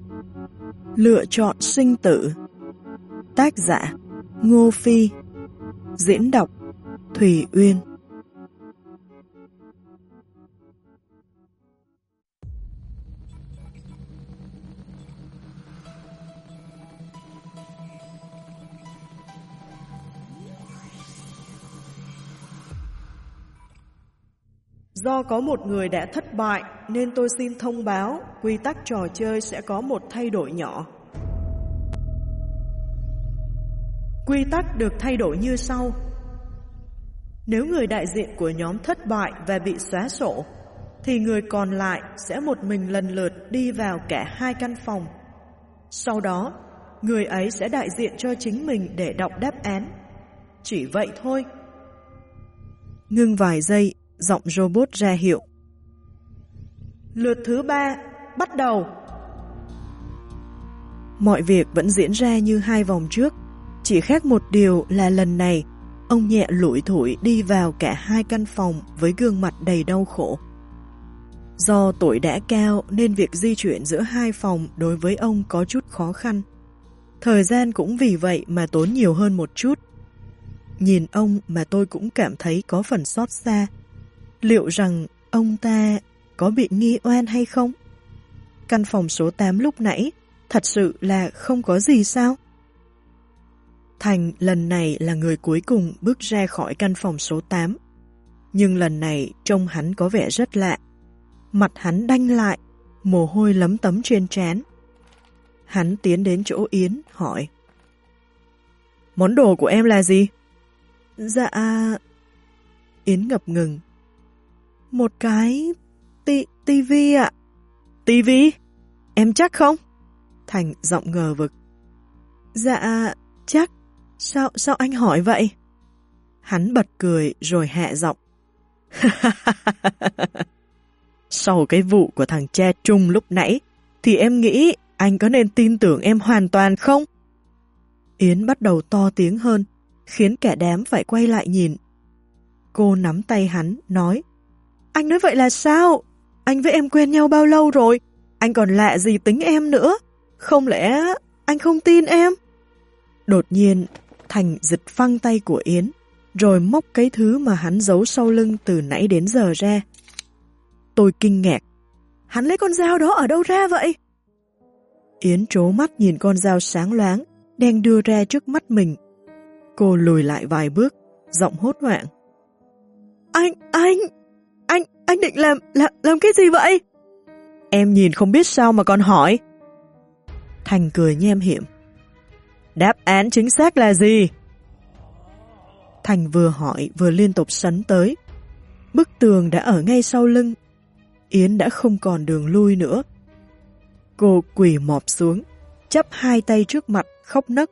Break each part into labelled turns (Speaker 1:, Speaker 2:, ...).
Speaker 1: Lựa chọn sinh tử. Tác giả Ngô Phi. Diễn đọc Thùy Uyên. Do có một người đã thất bại nên tôi xin thông báo quy tắc trò chơi sẽ có một thay đổi nhỏ. Quy tắc được thay đổi như sau. Nếu người đại diện của nhóm thất bại và bị xóa sổ, thì người còn lại sẽ một mình lần lượt đi vào cả hai căn phòng. Sau đó, người ấy sẽ đại diện cho chính mình để đọc đáp án. Chỉ vậy thôi. Ngưng vài giây, giọng robot ra hiệu. Lượt thứ 3, bắt đầu. Mọi việc vẫn diễn ra như hai vòng trước, chỉ khác một điều là lần này, ông nhẹ lủi thủi đi vào cả hai căn phòng với gương mặt đầy đau khổ. Do tuổi đã cao nên việc di chuyển giữa hai phòng đối với ông có chút khó khăn. Thời gian cũng vì vậy mà tốn nhiều hơn một chút. Nhìn ông mà tôi cũng cảm thấy có phần xót xa. Liệu rằng ông ta có bị nghi oan hay không? Căn phòng số 8 lúc nãy thật sự là không có gì sao? Thành lần này là người cuối cùng bước ra khỏi căn phòng số 8. Nhưng lần này trông hắn có vẻ rất lạ. Mặt hắn đanh lại, mồ hôi lấm tấm trên trán. Hắn tiến đến chỗ Yến, hỏi. Món đồ của em là gì? Dạ... Yến ngập ngừng. Một cái... tivi ạ. Tivi? Em chắc không? Thành giọng ngờ vực. Dạ... chắc. Sao anh hỏi vậy? Hắn bật cười rồi hạ giọng. Sau cái vụ của thằng cha Trung lúc nãy, thì em nghĩ anh có nên tin tưởng em hoàn toàn không? Yến bắt đầu to tiếng hơn, khiến cả đám phải quay lại nhìn. Cô nắm tay hắn, nói. Anh nói vậy là sao? Anh với em quen nhau bao lâu rồi? Anh còn lạ gì tính em nữa? Không lẽ anh không tin em? Đột nhiên, Thành giật phăng tay của Yến, rồi móc cái thứ mà hắn giấu sau lưng từ nãy đến giờ ra. Tôi kinh ngạc. Hắn lấy con dao đó ở đâu ra vậy? Yến trố mắt nhìn con dao sáng loáng, đang đưa ra trước mắt mình. Cô lùi lại vài bước, giọng hốt hoảng. Anh định làm cái gì vậy? Em nhìn không biết sao mà còn hỏi. Thành cười nhem hiểm. Đáp án chính xác là gì? Thành vừa hỏi vừa liên tục sấn tới. Bức tường đã ở ngay sau lưng. Yến đã không còn đường lui nữa. Cô quỳ mọp xuống, chắp hai tay trước mặt, khóc nấc.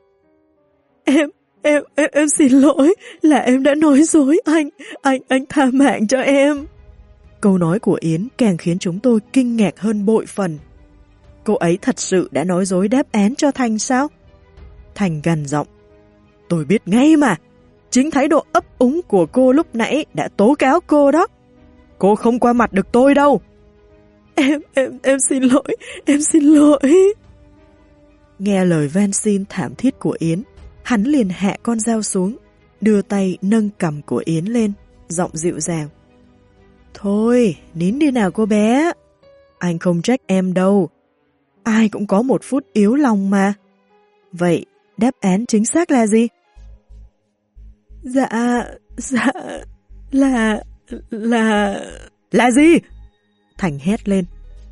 Speaker 1: Em xin lỗi, là em đã nói dối anh tha mạng cho em. Câu nói của Yến càng khiến chúng tôi kinh ngạc hơn bội phần. Cô ấy thật sự đã nói dối đáp án cho Thành sao? Thành gằn giọng. Tôi biết ngay mà, chính thái độ ấp úng của cô lúc nãy đã tố cáo cô đó. Cô không qua mặt được tôi đâu. Em xin lỗi. Nghe lời van xin thảm thiết của Yến, hắn liền hạ con dao xuống, đưa tay nâng cằm của Yến lên, giọng dịu dàng. Thôi, nín đi nào cô bé. Anh không trách em đâu. Ai cũng có một phút yếu lòng mà. Vậy, đáp án chính xác là gì? Dạ, là gì? Thành hét lên.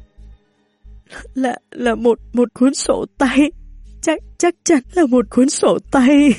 Speaker 1: Là một cuốn sổ tay. Chắc chắn là một cuốn sổ tay.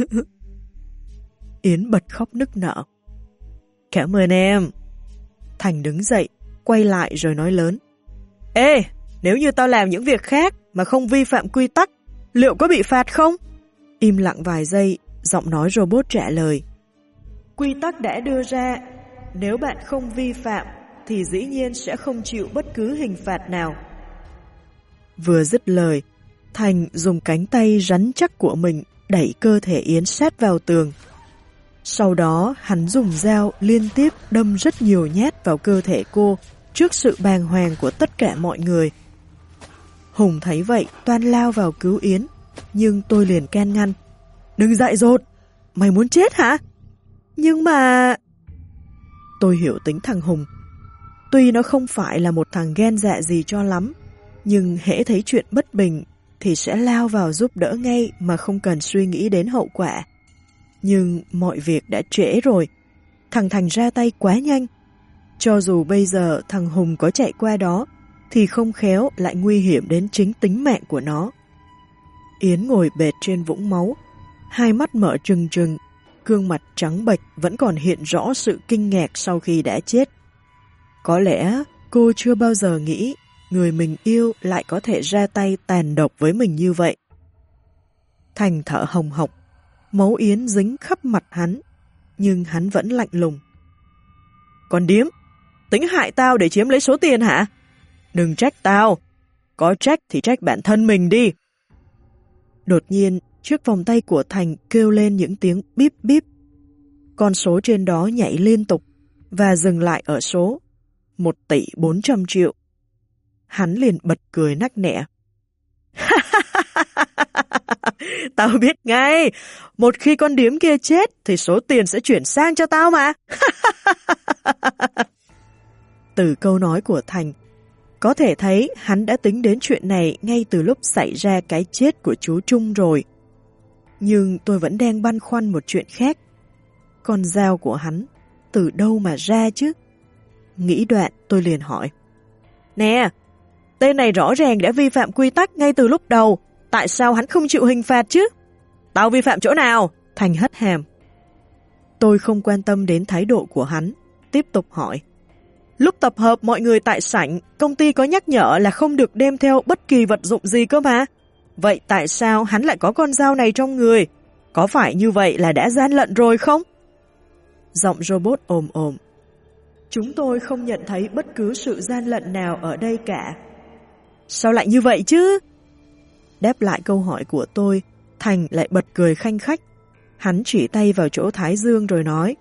Speaker 1: Yến bật khóc nức nở. Cảm ơn em. Thành đứng dậy, quay lại rồi nói lớn. Ê, nếu như tao làm những việc khác mà không vi phạm quy tắc, liệu có bị phạt không? Im lặng vài giây, giọng nói robot trả lời. Quy tắc đã đưa ra, nếu bạn không vi phạm thì dĩ nhiên sẽ không chịu bất cứ hình phạt nào. Vừa dứt lời, Thành dùng cánh tay rắn chắc của mình đẩy cơ thể Yến sát vào tường. Sau đó hắn dùng dao liên tiếp đâm rất nhiều nhát vào cơ thể cô trước sự bàng hoàng của tất cả mọi người. Hùng thấy vậy toan lao vào cứu Yến, nhưng tôi liền can ngăn. Đừng dại dột, mày muốn chết hả? Nhưng mà... Tôi hiểu tính thằng Hùng. Tuy nó không phải là một thằng ghen dạ gì cho lắm, nhưng hễ thấy chuyện bất bình thì sẽ lao vào giúp đỡ ngay mà không cần suy nghĩ đến hậu quả. Nhưng mọi việc đã trễ rồi, thằng Thành ra tay quá nhanh. Cho dù bây giờ thằng Hùng có chạy qua đó, thì không khéo lại nguy hiểm đến chính tính mạng của nó. Yến ngồi bệt trên vũng máu, hai mắt mở trừng trừng, gương mặt trắng bệch vẫn còn hiện rõ sự kinh ngạc sau khi đã chết. Có lẽ cô chưa bao giờ nghĩ người mình yêu lại có thể ra tay tàn độc với mình như vậy. Thành thở hồng hộc, máu Yến dính khắp mặt hắn, nhưng hắn vẫn lạnh lùng. Con điếm, tính hại tao để chiếm lấy số tiền hả? Đừng trách tao, có trách thì trách bản thân mình đi. Đột nhiên, chiếc vòng tay của Thành kêu lên những tiếng bíp bíp. Con số trên đó nhảy liên tục và dừng lại ở số 1.400.000.000. Hắn liền bật cười nắc nẻ. Tao biết ngay, một khi con điếm kia chết thì số tiền sẽ chuyển sang cho tao mà. Từ câu nói của Thành, có thể thấy hắn đã tính đến chuyện này ngay từ lúc xảy ra cái chết của chú Trung rồi. Nhưng tôi vẫn đang băn khoăn một chuyện khác. Con dao của hắn từ đâu mà ra chứ? Nghĩ đoạn tôi liền hỏi. Nè, tên này rõ ràng đã vi phạm quy tắc ngay từ lúc đầu. Tại sao hắn không chịu hình phạt chứ? Tao vi phạm chỗ nào? Thành hất hàm. Tôi không quan tâm đến thái độ của hắn, tiếp tục hỏi. Lúc tập hợp mọi người tại sảnh, công ty có nhắc nhở là không được đem theo bất kỳ vật dụng gì cơ mà. Vậy tại sao hắn lại có con dao này trong người? Có phải như vậy là đã gian lận rồi không? Giọng robot ồm ồm. Chúng tôi không nhận thấy bất cứ sự gian lận nào ở đây cả. Sao lại như vậy chứ? Đáp lại câu hỏi của tôi, Thành lại bật cười khanh khách. Hắn chỉ tay vào chỗ thái dương rồi nói.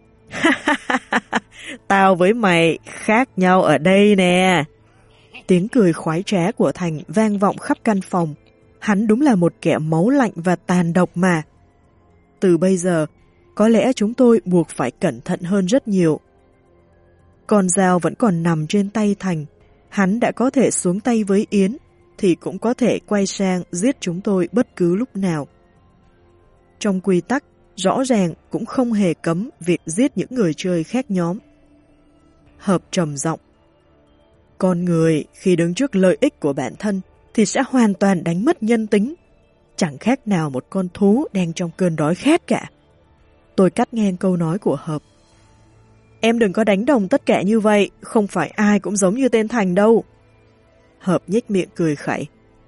Speaker 1: Tao với mày khác nhau ở đây nè. Tiếng cười khoái trá của Thành vang vọng khắp căn phòng. Hắn đúng là một kẻ máu lạnh và tàn độc mà. Từ bây giờ, có lẽ chúng tôi buộc phải cẩn thận hơn rất nhiều. Con dao vẫn còn nằm trên tay Thành. Hắn đã có thể xuống tay với Yến, thì cũng có thể quay sang giết chúng tôi bất cứ lúc nào. Trong quy tắc, rõ ràng cũng không hề cấm việc giết những người chơi khác nhóm. Hợp trầm giọng. Con người khi đứng trước lợi ích của bản thân thì sẽ hoàn toàn đánh mất nhân tính. Chẳng khác nào một con thú đang trong cơn đói khát cả. Tôi cắt ngang câu nói của Hợp. Em đừng có đánh đồng tất cả như vậy, không phải ai cũng giống như tên Thành đâu. Hợp nhếch miệng cười khẩy.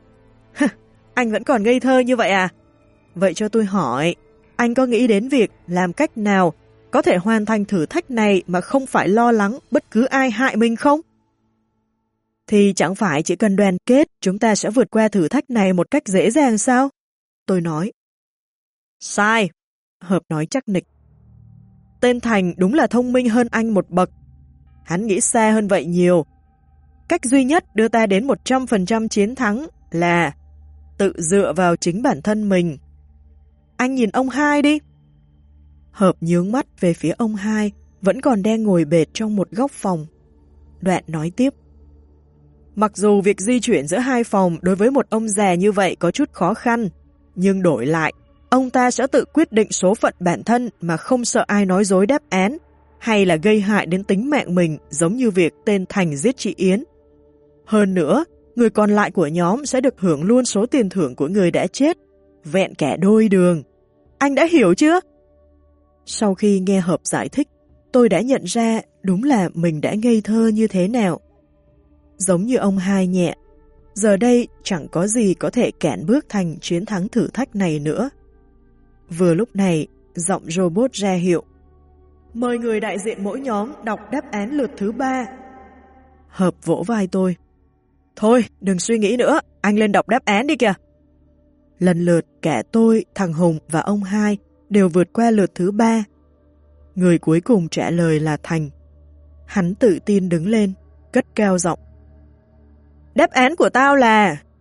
Speaker 1: Anh vẫn còn ngây thơ như vậy à? Vậy cho tôi hỏi, anh có nghĩ đến việc làm cách nào có thể hoàn thành thử thách này mà không phải lo lắng bất cứ ai hại mình không? Thì chẳng phải chỉ cần đoàn kết chúng ta sẽ vượt qua thử thách này một cách dễ dàng sao? Tôi nói. Sai, Hợp nói chắc nịch. Tên Thành đúng là thông minh hơn anh một bậc. Hắn nghĩ xa hơn vậy nhiều. Cách duy nhất đưa ta đến 100% chiến thắng là tự dựa vào chính bản thân mình. Anh nhìn ông Hai đi. Hợp nhướng mắt về phía ông Hai, vẫn còn đang ngồi bệt trong một góc phòng. Đoạn nói tiếp. Mặc dù việc di chuyển giữa hai phòng đối với một ông già như vậy có chút khó khăn, nhưng đổi lại, ông ta sẽ tự quyết định số phận bản thân mà không sợ ai nói dối đáp án, hay là gây hại đến tính mạng mình giống như việc tên Thành giết chị Yến. Hơn nữa, người còn lại của nhóm sẽ được hưởng luôn số tiền thưởng của người đã chết, vẹn cả đôi đường. Anh đã hiểu chưa? Sau khi nghe Hợp giải thích, tôi đã nhận ra đúng là mình đã ngây thơ như thế nào. Giống như ông Hai nhẹ, giờ đây chẳng có gì có thể cản bước Thành chiến thắng thử thách này nữa. Vừa lúc này, giọng robot ra hiệu. Mời người đại diện mỗi nhóm đọc đáp án lượt thứ 3. Hợp vỗ vai tôi. Thôi, đừng suy nghĩ nữa, anh lên đọc đáp án đi kìa. Lần lượt cả tôi, thằng Hùng và ông Hai đều vượt qua lượt thứ 3. Người cuối cùng trả lời là Thành. Hắn tự tin đứng lên, cất cao giọng. Đáp án của tao là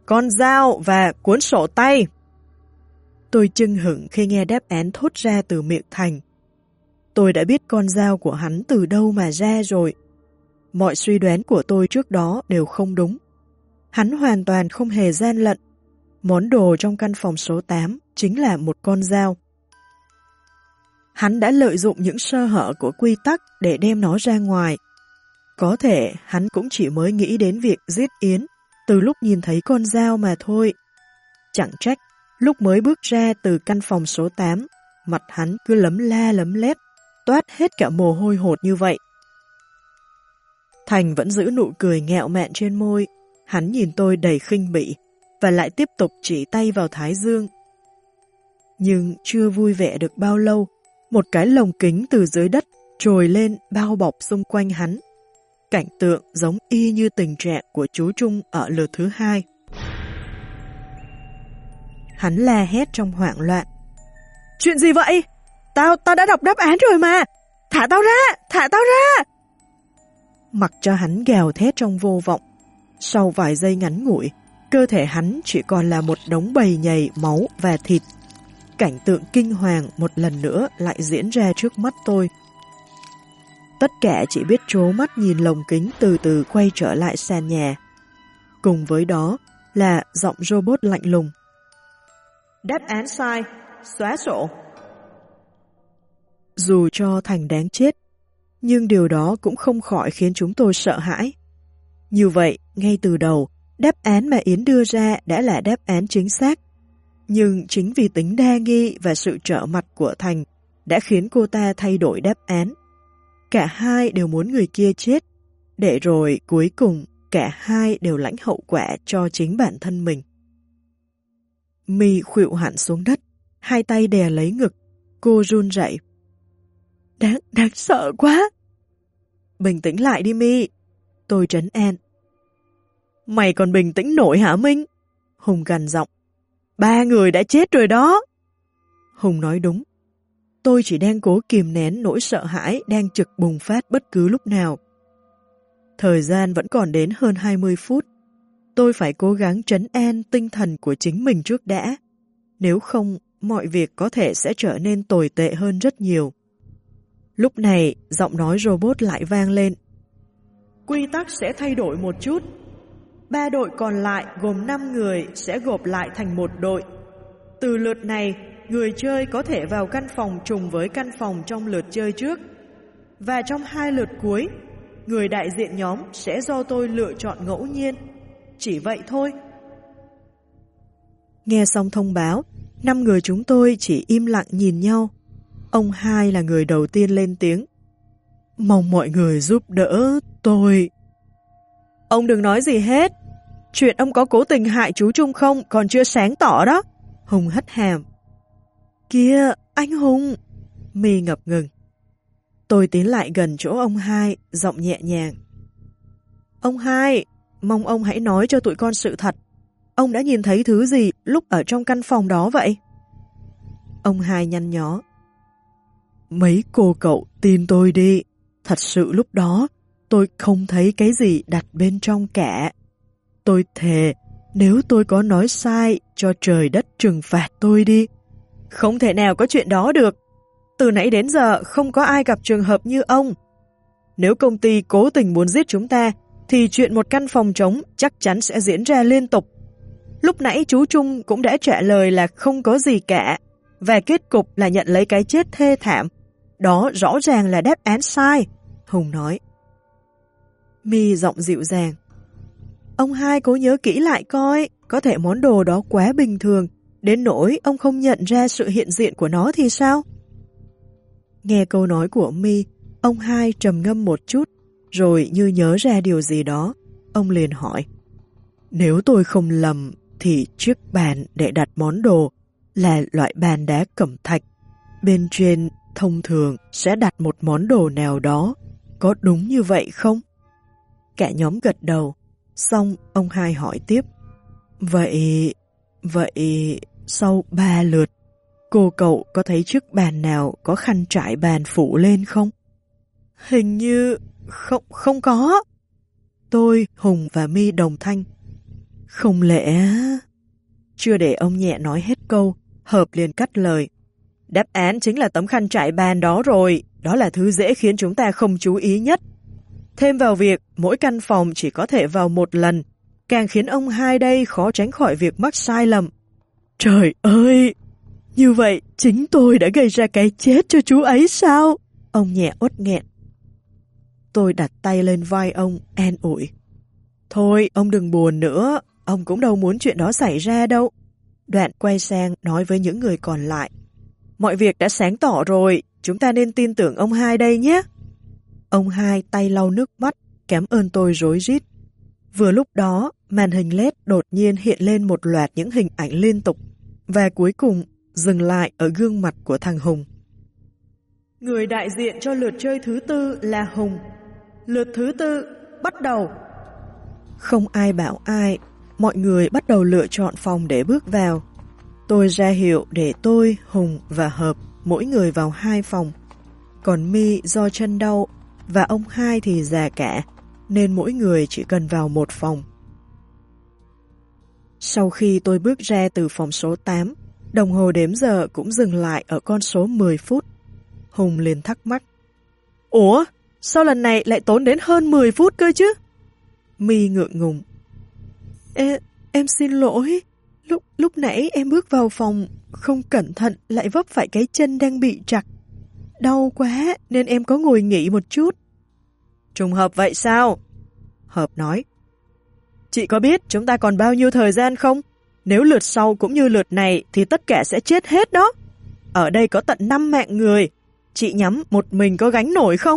Speaker 1: con dao và cuốn sổ tay. Tôi chưng hửng khi nghe đáp án thốt ra từ miệng Thành. Tôi đã biết con dao của hắn từ đâu mà ra rồi. Mọi suy đoán của tôi trước đó đều không đúng. Hắn hoàn toàn không hề gian lận. Món đồ trong căn phòng số 8 chính là một con dao. Hắn đã lợi dụng những sơ hở của quy tắc để đem nó ra ngoài. Có thể hắn cũng chỉ mới nghĩ đến việc giết Yến từ lúc nhìn thấy con dao mà thôi. Chẳng trách, lúc mới bước ra từ căn phòng số 8, mặt hắn cứ lấm la lấm lét, toát hết cả mồ hôi hột như vậy. Thành vẫn giữ nụ cười nghẹo mạn trên môi, hắn nhìn tôi đầy khinh bỉ và lại tiếp tục chỉ tay vào thái dương. Nhưng chưa vui vẻ được bao lâu, một cái lồng kính từ dưới đất trồi lên bao bọc xung quanh hắn. Cảnh tượng giống y như tình trạng của chú Trung ở lượt thứ 2. Hắn la hét trong hoảng loạn. Chuyện gì vậy? Tao đã đọc đáp án rồi mà! Thả tao ra! Thả tao ra! Mặc cho hắn gào thét trong vô vọng. Sau vài giây ngắn ngủi, cơ thể hắn chỉ còn là một đống bầy nhầy máu và thịt. Cảnh tượng kinh hoàng một lần nữa lại diễn ra trước mắt tôi. Tất cả chỉ biết trố mắt nhìn lồng kính từ từ quay trở lại sàn nhà. Cùng với đó là giọng robot lạnh lùng. Đáp án sai, xóa sổ. Dù cho Thành đáng chết, nhưng điều đó cũng không khỏi khiến chúng tôi sợ hãi. Như vậy, ngay từ đầu, đáp án mà Yến đưa ra đã là đáp án chính xác. Nhưng chính vì tính đa nghi và sự trở mặt của Thành đã khiến cô ta thay đổi đáp án. Cả hai đều muốn người kia chết, để rồi cuối cùng cả hai đều lãnh hậu quả cho chính bản thân mình. My khuỵu hẳn xuống đất, hai tay đè lấy ngực, cô run rẩy. Đáng sợ quá! Bình tĩnh lại đi My, tôi trấn an. Mày còn bình tĩnh nổi hả Minh? Hùng gằn giọng. 3 người đã chết rồi đó. Hùng nói đúng. Tôi chỉ đang cố kìm nén nỗi sợ hãi đang trực bùng phát bất cứ lúc nào. Thời gian vẫn còn đến hơn 20 phút. Tôi phải cố gắng trấn an tinh thần của chính mình trước đã. Nếu không, mọi việc có thể sẽ trở nên tồi tệ hơn rất nhiều. Lúc này, giọng nói robot lại vang lên. Quy tắc sẽ thay đổi một chút. 3 đội còn lại gồm 5 người sẽ gộp lại thành một đội. Từ lượt này, người chơi có thể vào căn phòng trùng với căn phòng trong lượt chơi trước. Và trong 2 lượt cuối, người đại diện nhóm sẽ do tôi lựa chọn ngẫu nhiên. Chỉ vậy thôi. Nghe xong thông báo, 5 người chúng tôi chỉ im lặng nhìn nhau. Ông Hai là người đầu tiên lên tiếng. Mong mọi người giúp đỡ tôi. Ông đừng nói gì hết. Chuyện ông có cố tình hại chú Trung không còn chưa sáng tỏ đó. Hùng hất hàm. Kìa, anh Hùng. My ngập ngừng. Tôi tiến lại gần chỗ ông Hai, giọng nhẹ nhàng. Ông Hai, mong ông hãy nói cho tụi con sự thật. Ông đã nhìn thấy thứ gì lúc ở trong căn phòng đó vậy? Ông Hai nhăn nhó. Mấy cô cậu tin tôi đi. Thật sự lúc đó, tôi không thấy cái gì đặt bên trong cả. Tôi thề, nếu tôi có nói sai, cho trời đất trừng phạt tôi đi. Không thể nào có chuyện đó được. Từ nãy đến giờ không có ai gặp trường hợp như ông. Nếu công ty cố tình muốn giết chúng ta, thì chuyện một căn phòng trống chắc chắn sẽ diễn ra liên tục. Lúc nãy chú Trung cũng đã trả lời là không có gì cả, và kết cục là nhận lấy cái chết thê thảm. Đó rõ ràng là đáp án sai, Hùng nói. My giọng dịu dàng. Ông Hai cố nhớ kỹ lại coi, có thể món đồ đó quá bình thường, đến nỗi ông không nhận ra sự hiện diện của nó thì sao? Nghe câu nói của My, ông Hai trầm ngâm một chút, rồi như nhớ ra điều gì đó, ông liền hỏi. Nếu tôi không lầm, thì chiếc bàn để đặt món đồ là loại bàn đá cẩm thạch. Bên trên thông thường sẽ đặt một món đồ nào đó, có đúng như vậy không? Cả nhóm gật đầu, xong ông Hai hỏi tiếp. Vậy sau 3 lượt, cô cậu có thấy chiếc bàn nào có khăn trải bàn phủ lên không? Hình như không có. Tôi, Hùng và My đồng thanh. Không lẽ... Chưa để ông nhẹ nói hết câu, Hợp liền cắt lời. Đáp án chính là tấm khăn trải bàn đó rồi, đó là thứ dễ khiến chúng ta không chú ý nhất. Thêm vào việc mỗi căn phòng chỉ có thể vào một lần, càng khiến ông hai đây khó tránh khỏi việc mắc sai lầm. Trời ơi! Như vậy chính tôi đã gây ra cái chết cho chú ấy sao? Ông nhẹ uất nghẹn. Tôi đặt tay lên vai ông, an ủi. Thôi, ông đừng buồn nữa, ông cũng đâu muốn chuyện đó xảy ra đâu. Đoạn quay sang nói với những người còn lại. Mọi việc đã sáng tỏ rồi, chúng ta nên tin tưởng ông hai đây nhé. Ông hai tay lau nước mắt, cảm ơn tôi rối rít. Vừa lúc đó, màn hình LED đột nhiên hiện lên một loạt những hình ảnh liên tục, và cuối cùng dừng lại ở gương mặt của thằng Hùng. Người đại diện cho lượt chơi thứ tư là Hùng. Lượt thứ tư, bắt đầu. Không ai bảo ai, mọi người bắt đầu lựa chọn phòng để bước vào. Tôi ra hiệu để tôi, Hùng và Hợp mỗi người vào 2 phòng. Còn My do chân đau và ông hai thì già cả, nên mỗi người chỉ cần vào 1 phòng. Sau khi tôi bước ra từ phòng số 8, đồng hồ đếm giờ cũng dừng lại ở con số 10 phút. Hùng liền thắc mắc. Ủa, sao lần này lại tốn đến hơn 10 phút cơ chứ? My ngượng ngùng. Em xin lỗi, lúc nãy em bước vào phòng, không cẩn thận lại vấp phải cái chân đang bị trặc. Đau quá nên em có ngồi nghỉ một chút. Trùng hợp vậy sao? Hợp nói. Chị có biết chúng ta còn bao nhiêu thời gian không? Nếu lượt sau cũng như lượt này thì tất cả sẽ chết hết đó. Ở đây có tận 5 mạng người. Chị nhắm một mình có gánh nổi không?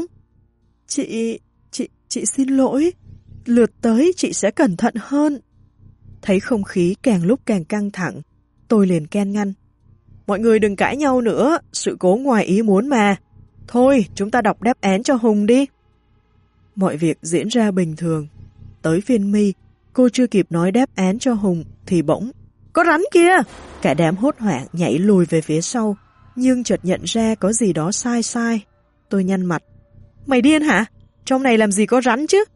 Speaker 1: Chị xin lỗi. Lượt tới chị sẽ cẩn thận hơn. Thấy không khí càng lúc càng căng thẳng, tôi liền can ngăn. Mọi người đừng cãi nhau nữa, sự cố ngoài ý muốn mà. Thôi, chúng ta đọc đáp án cho Hùng đi. Mọi việc diễn ra bình thường. Tới phiên My, cô chưa kịp nói đáp án cho Hùng thì bỗng. Có rắn kia! Cả đám hốt hoảng nhảy lùi về phía sau, nhưng chợt nhận ra có gì đó sai. Tôi nhăn mặt. Mày điên hả? Trong này làm gì có rắn chứ?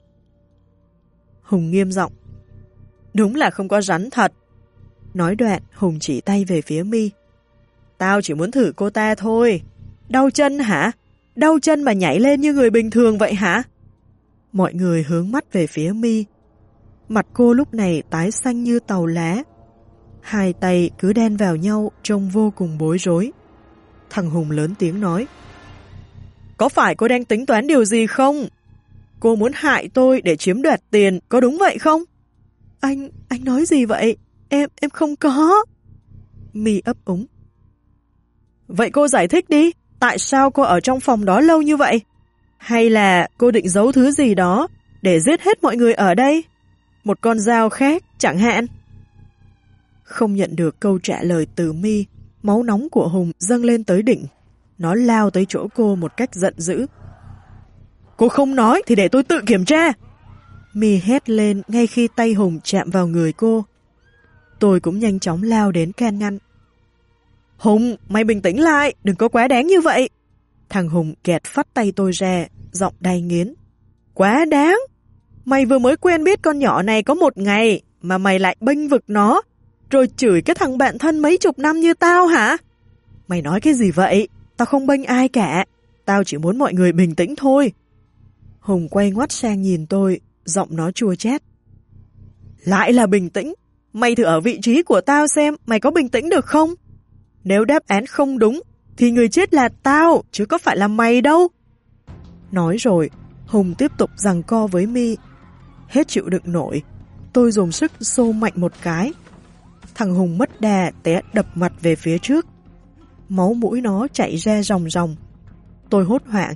Speaker 1: Hùng nghiêm giọng. Đúng là không có rắn thật. Nói đoạn, Hùng chỉ tay về phía My. Tao chỉ muốn thử cô ta thôi. Đau chân hả? Đau chân mà nhảy lên như người bình thường vậy hả? Mọi người hướng mắt về phía My. Mặt cô lúc này tái xanh như tàu lá. Hai tay cứ đan vào nhau trông vô cùng bối rối. Thằng Hùng lớn tiếng nói. Có phải cô đang tính toán điều gì không? Cô muốn hại tôi để chiếm đoạt tiền, có đúng vậy không? Anh nói gì vậy? Em không có. My ấp úng. Vậy cô giải thích đi, tại sao cô ở trong phòng đó lâu như vậy? Hay là cô định giấu thứ gì đó để giết hết mọi người ở đây? Một con dao khác chẳng hạn. Không nhận được câu trả lời từ My, máu nóng của Hùng dâng lên tới đỉnh. Nó lao tới chỗ cô một cách giận dữ. Cô không nói thì để tôi tự kiểm tra. My hét lên ngay khi tay Hùng chạm vào người cô. Tôi cũng nhanh chóng lao đến can ngăn. Hùng, mày bình tĩnh lại, đừng có quá đáng như vậy. Thằng Hùng kẹt phắt tay tôi ra, giọng đay nghiến. Quá đáng? Mày vừa mới quen biết con nhỏ này có 1 ngày, mà mày lại bênh vực nó, rồi chửi cái thằng bạn thân mấy chục năm như tao hả? Mày nói cái gì vậy? Tao không bênh ai cả, tao chỉ muốn mọi người bình tĩnh thôi. Hùng quay ngoắt sang nhìn tôi, giọng nó chua chát. Lại là bình tĩnh? Mày thử ở vị trí của tao xem mày có bình tĩnh được không? Nếu đáp án không đúng, thì người chết là tao, chứ có phải là mày đâu. Nói rồi, Hùng tiếp tục giằng co với My. Hết chịu đựng nổi, tôi dùng sức xô mạnh một cái. Thằng Hùng mất đà té đập mặt về phía trước. Máu mũi nó chảy ra ròng ròng. Tôi hốt hoảng.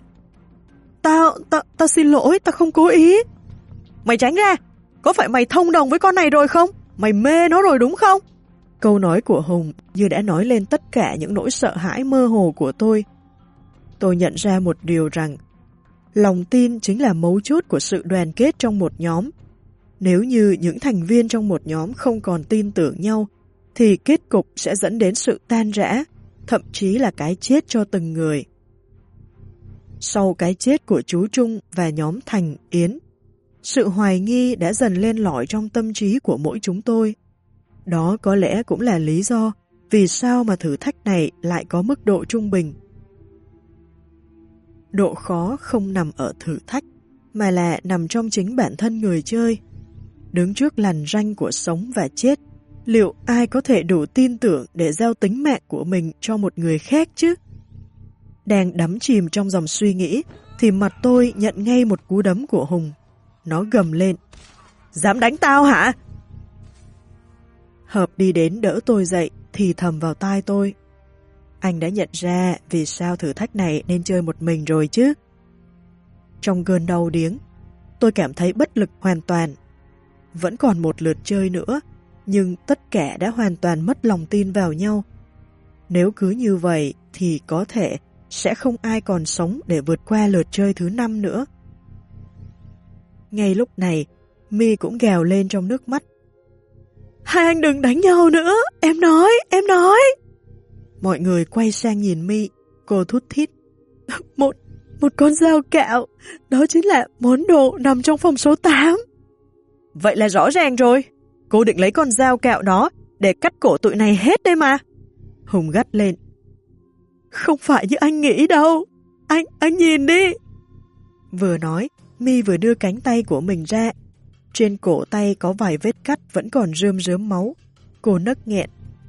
Speaker 1: Tao xin lỗi, tao không cố ý. Mày tránh ra, có phải mày thông đồng với con này rồi không? Mày mê nó rồi đúng không? Câu nói của Hùng như đã nói lên tất cả những nỗi sợ hãi mơ hồ của tôi. Tôi nhận ra một điều rằng, lòng tin chính là mấu chốt của sự đoàn kết trong một nhóm. Nếu như những thành viên trong một nhóm không còn tin tưởng nhau, thì kết cục sẽ dẫn đến sự tan rã, thậm chí là cái chết cho từng người. Sau cái chết của chú Trung và nhóm Thành, Yến, Sự hoài nghi đã dần len lỏi trong tâm trí của mỗi chúng tôi. Đó có lẽ cũng là lý do vì sao mà thử thách này lại có mức độ trung bình. Độ khó không nằm ở thử thách, mà là nằm trong chính bản thân người chơi. Đứng trước lằn ranh của sống và chết, liệu ai có thể đủ tin tưởng để giao tính mạng của mình cho một người khác chứ? Đang đắm chìm trong dòng suy nghĩ, thì mặt tôi nhận ngay một cú đấm của Hùng. Nó gầm lên. Dám đánh tao hả? Hợp đi đến đỡ tôi dậy, thì thầm vào tai tôi. Anh đã nhận ra vì sao thử thách này nên chơi một mình rồi chứ? Trong cơn đau điếng, tôi cảm thấy bất lực hoàn toàn. Vẫn còn một lượt chơi nữa, nhưng tất cả đã hoàn toàn mất lòng tin vào nhau. Nếu cứ như vậy thì có thể sẽ không ai còn sống để vượt qua lượt chơi thứ 5 nữa. Ngay lúc này, My cũng gào lên trong nước mắt. Hai anh đừng đánh nhau nữa, em nói. Mọi người quay sang nhìn My, cô thút thít. Một con dao cạo, đó chính là món đồ nằm trong phòng số 8. Vậy là rõ ràng rồi, cô định lấy con dao cạo đó để cắt cổ tụi này hết đây mà. Hùng gắt lên. Không phải như anh nghĩ đâu, anh nhìn đi. Vừa nói, My vừa đưa cánh tay của mình ra. Trên cổ tay có vài vết cắt vẫn còn rơm rớm máu. Cô nấc nghẹn.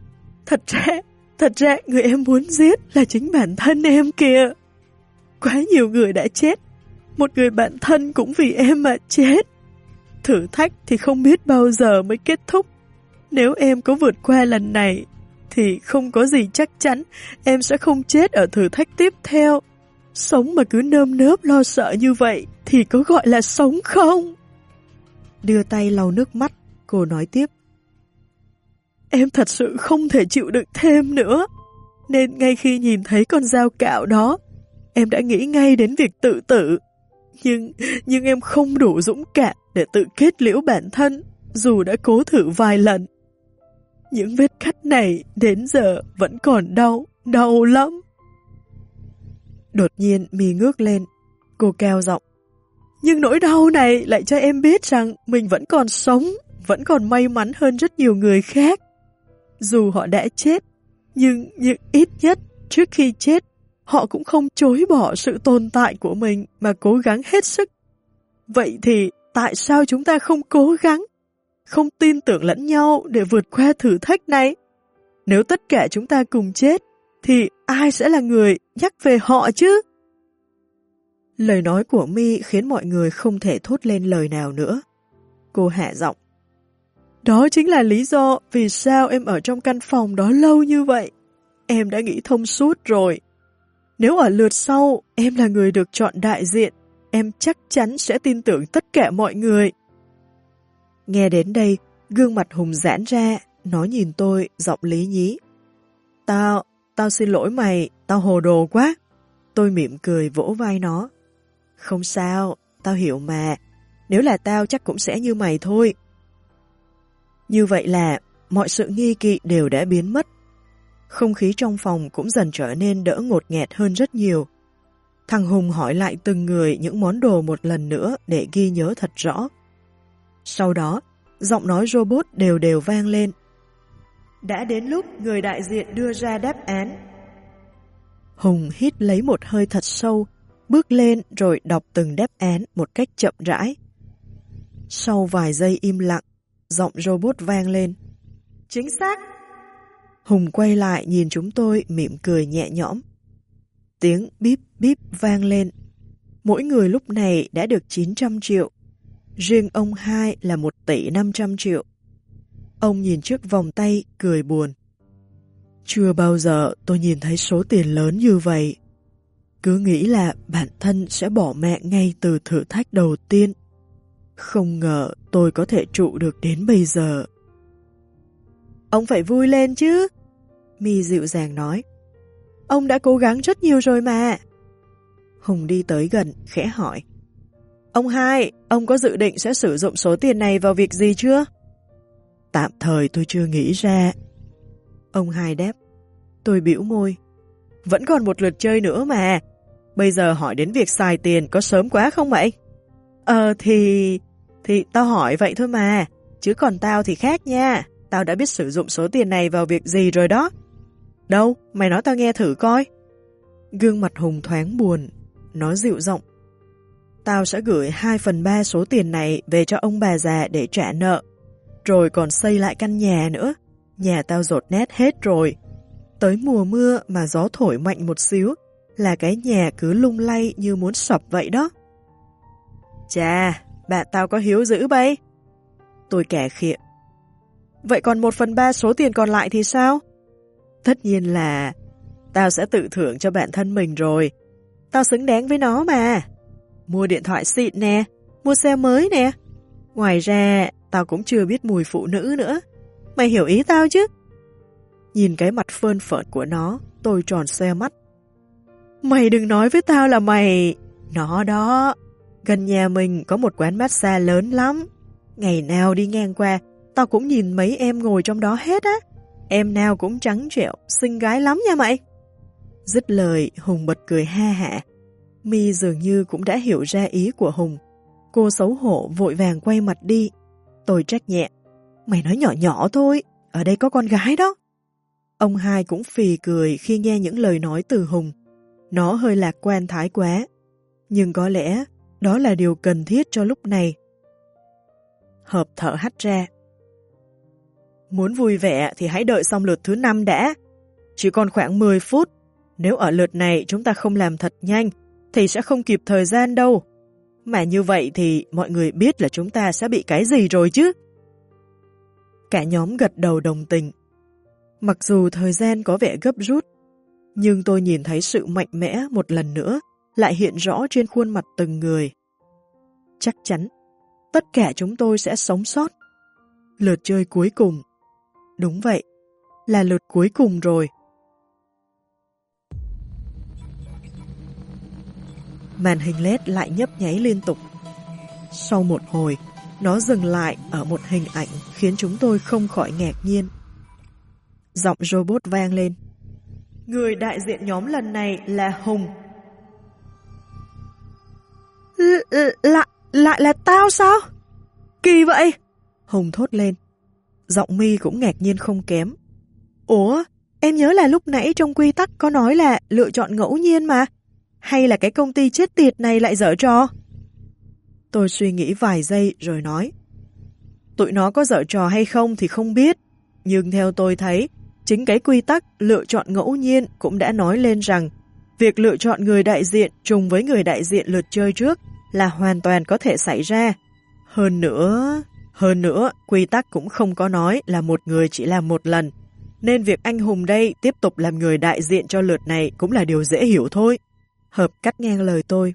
Speaker 1: Thật ra người em muốn giết là chính bản thân em kìa. Quá nhiều người đã chết, một người bạn thân cũng vì em mà chết. Thử thách thì không biết bao giờ mới kết thúc. Nếu em có vượt qua lần này, thì không có gì chắc chắn em sẽ không chết ở thử thách tiếp theo. Sống mà cứ nơm nớp lo sợ như vậy thì có gọi là sống không? Đưa tay lau nước mắt, cô nói tiếp. Em thật sự không thể chịu đựng thêm nữa. Nên ngay khi nhìn thấy con dao cạo đó, em đã nghĩ ngay đến việc tự tử. Nhưng em không đủ dũng cảm để tự kết liễu bản thân, dù đã cố thử vài lần. Những vết cắt này đến giờ vẫn còn đau lắm. Đột nhiên My ngước lên, cô cao giọng. Nhưng nỗi đau này lại cho em biết rằng mình vẫn còn sống, vẫn còn may mắn hơn rất nhiều người khác. Dù họ đã chết, nhưng ít nhất trước khi chết, họ cũng không chối bỏ sự tồn tại của mình mà cố gắng hết sức. Vậy thì tại sao chúng ta không cố gắng, không tin tưởng lẫn nhau để vượt qua thử thách này? Nếu tất cả chúng ta cùng chết, thì ai sẽ là người nhắc về họ chứ? Lời nói của My khiến mọi người không thể thốt lên lời nào nữa. Cô hạ giọng. Đó chính là lý do vì sao em ở trong căn phòng đó lâu như vậy. Em đã nghĩ thông suốt rồi. Nếu ở lượt sau em là người được chọn đại diện, em chắc chắn sẽ tin tưởng tất cả mọi người. Nghe đến đây, gương mặt Hùng giãn ra, nó nhìn tôi, giọng lý nhí. Tao xin lỗi mày, tao hồ đồ quá. Tôi mỉm cười vỗ vai nó. Không sao, tao hiểu mà. Nếu là tao chắc cũng sẽ như mày thôi. Như vậy là mọi sự nghi kỵ đều đã biến mất. Không khí trong phòng cũng dần trở nên đỡ ngột ngạt hơn rất nhiều. Thằng Hùng hỏi lại từng người những món đồ một lần nữa để ghi nhớ thật rõ. Sau đó, giọng nói robot đều vang lên. Đã đến lúc người đại diện đưa ra đáp án. Hùng hít lấy một hơi thật sâu, bước lên rồi đọc từng đáp án một cách chậm rãi. Sau vài giây im lặng, giọng robot vang lên. Chính xác. Hùng quay lại nhìn chúng tôi mỉm cười nhẹ nhõm. Tiếng bíp bíp vang lên. Mỗi người lúc này đã được 900 triệu. Riêng ông hai là 1 tỷ 500 triệu. Ông nhìn chiếc vòng tay cười buồn. Chưa bao giờ tôi nhìn thấy số tiền lớn như vậy. Cứ nghĩ là bản thân sẽ bỏ mạng ngay từ thử thách đầu tiên. Không ngờ tôi có thể trụ được đến bây giờ. Ông phải vui lên chứ. My dịu dàng nói. Ông đã cố gắng rất nhiều rồi mà. Hùng đi tới gần, khẽ hỏi. Ông hai, ông có dự định sẽ sử dụng số tiền này vào việc gì chưa? Tạm thời tôi chưa nghĩ ra. Ông hai đáp. Tôi bĩu môi. Vẫn còn một lượt chơi nữa mà. Bây giờ hỏi đến việc xài tiền có sớm quá không vậy? Thì tao hỏi vậy thôi mà, chứ còn tao thì khác nha. Tao đã biết sử dụng số tiền này vào việc gì rồi đó. Đâu, mày nói tao nghe thử coi. Gương mặt Hùng thoáng buồn, nó dịu giọng. Tao sẽ gửi 2/3 số tiền này về cho ông bà già để trả nợ. Rồi còn xây lại căn nhà nữa. Nhà tao dột nét hết rồi. Tới mùa mưa mà gió thổi mạnh một xíu là cái nhà cứ lung lay như muốn sập vậy đó. Chà, bạn tao có hiếu dữ bay. Tôi kẻ khịa. Vậy còn 1/3 số tiền còn lại thì sao? Tất nhiên là tao sẽ tự thưởng cho bản thân mình rồi. Tao xứng đáng với nó mà. Mua điện thoại xịn nè, mua xe mới nè. Ngoài ra, tao cũng chưa biết mùi phụ nữ nữa. Mày hiểu ý tao chứ? Nhìn cái mặt phơn phởn của nó, tôi tròn xoe mắt. Mày đừng nói với tao là mày... Nó đó, gần nhà mình có một quán massage lớn lắm. Ngày nào đi ngang qua, tao cũng nhìn mấy em ngồi trong đó hết á. Em nào cũng trắng trẻo, xinh gái lắm nha mày. Dứt lời, Hùng bật cười ha hả. My dường như cũng đã hiểu ra ý của Hùng. Cô xấu hổ vội vàng quay mặt đi. Tôi trách nhẹ. Mày nói nhỏ nhỏ thôi, ở đây có con gái đó. Ông hai cũng phì cười khi nghe những lời nói từ Hùng. Nó hơi lạc quan thái quá. Nhưng có lẽ đó là điều cần thiết cho lúc này. Hợp thở hắt ra. Muốn vui vẻ thì hãy đợi xong lượt thứ 5 đã. Chỉ còn khoảng 10 phút. Nếu ở lượt này chúng ta không làm thật nhanh thì sẽ không kịp thời gian đâu. Mà như vậy thì mọi người biết là chúng ta sẽ bị cái gì rồi chứ. Cả nhóm gật đầu đồng tình. Mặc dù thời gian có vẻ gấp rút, nhưng tôi nhìn thấy sự mạnh mẽ một lần nữa lại hiện rõ trên khuôn mặt từng người. Chắc chắn, tất cả chúng tôi sẽ sống sót. Lượt chơi cuối cùng. Đúng vậy, là lượt cuối cùng rồi. Màn hình LED lại nhấp nháy liên tục. Sau một hồi, nó dừng lại ở một hình ảnh khiến chúng tôi không khỏi ngạc nhiên. Giọng robot vang lên. Người đại diện nhóm lần này là Hùng. Lại là tao sao? Kỳ vậy? Hùng thốt lên. Giọng My cũng ngạc nhiên không kém. Ủa, em nhớ là lúc nãy trong quy tắc có nói là lựa chọn ngẫu nhiên mà. Hay là cái công ty chết tiệt này lại giở trò? Tôi suy nghĩ vài giây rồi nói. Tụi nó có giở trò hay không thì không biết. Nhưng theo tôi thấy, chính cái quy tắc lựa chọn ngẫu nhiên cũng đã nói lên rằng việc lựa chọn người đại diện trùng với người đại diện lượt chơi trước là hoàn toàn có thể xảy ra. Hơn nữa, quy tắc cũng không có nói là một người chỉ làm một lần. Nên việc anh Hùng đây tiếp tục làm người đại diện cho lượt này cũng là điều dễ hiểu thôi. Hợp cắt ngang lời tôi.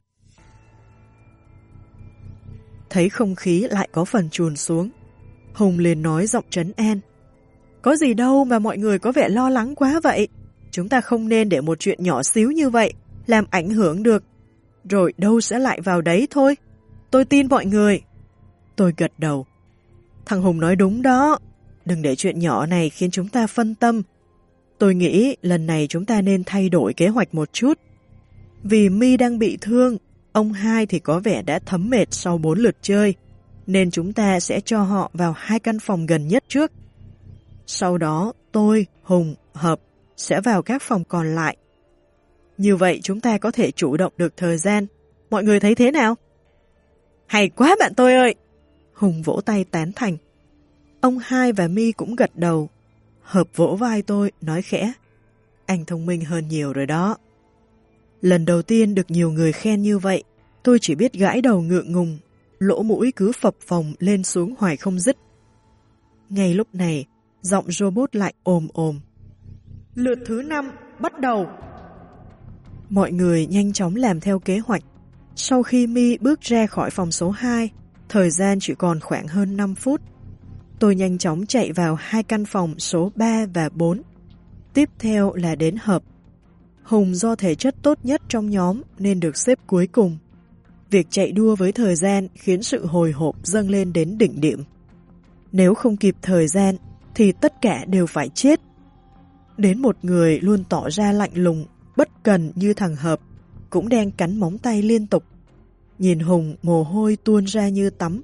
Speaker 1: Thấy không khí lại có phần chùn xuống, Hùng liền nói giọng trấn an. Có gì đâu mà mọi người có vẻ lo lắng quá vậy. Chúng ta không nên để một chuyện nhỏ xíu như vậy làm ảnh hưởng được. Rồi đâu sẽ lại vào đấy thôi. Tôi tin mọi người. Tôi gật đầu. Thằng Hùng nói đúng đó. Đừng để chuyện nhỏ này khiến chúng ta phân tâm. Tôi nghĩ lần này chúng ta nên thay đổi kế hoạch một chút. Vì My đang bị thương, ông hai thì có vẻ đã thấm mệt sau 4 lượt chơi, nên chúng ta sẽ cho họ vào 2 căn phòng gần nhất trước. Sau đó, tôi, Hùng, Hợp sẽ vào các phòng còn lại. Như vậy chúng ta có thể chủ động được thời gian. Mọi người thấy thế nào? Hay quá bạn tôi ơi! Hùng vỗ tay tán thành. Ông hai và My cũng gật đầu. Hợp vỗ vai tôi, nói khẽ. Anh thông minh hơn nhiều rồi đó. Lần đầu tiên được nhiều người khen như vậy, tôi chỉ biết gãi đầu ngượng ngùng, lỗ mũi cứ phập phồng lên xuống hoài không dứt. Ngay lúc này, giọng robot lại ồm ồm. Lượt thứ 5, bắt đầu! Mọi người nhanh chóng làm theo kế hoạch. Sau khi My bước ra khỏi phòng số 2, thời gian chỉ còn khoảng hơn 5 phút. Tôi nhanh chóng chạy vào 2 căn phòng số 3 và 4. Tiếp theo là đến Hợp. Hùng do thể chất tốt nhất trong nhóm nên được xếp cuối cùng. Việc chạy đua với thời gian khiến sự hồi hộp dâng lên đến đỉnh điểm. Nếu không kịp thời gian thì tất cả đều phải chết. Đến một người luôn tỏ ra lạnh lùng, bất cần như thằng Hợp, cũng đang cắn móng tay liên tục. Nhìn Hùng mồ hôi tuôn ra như tắm,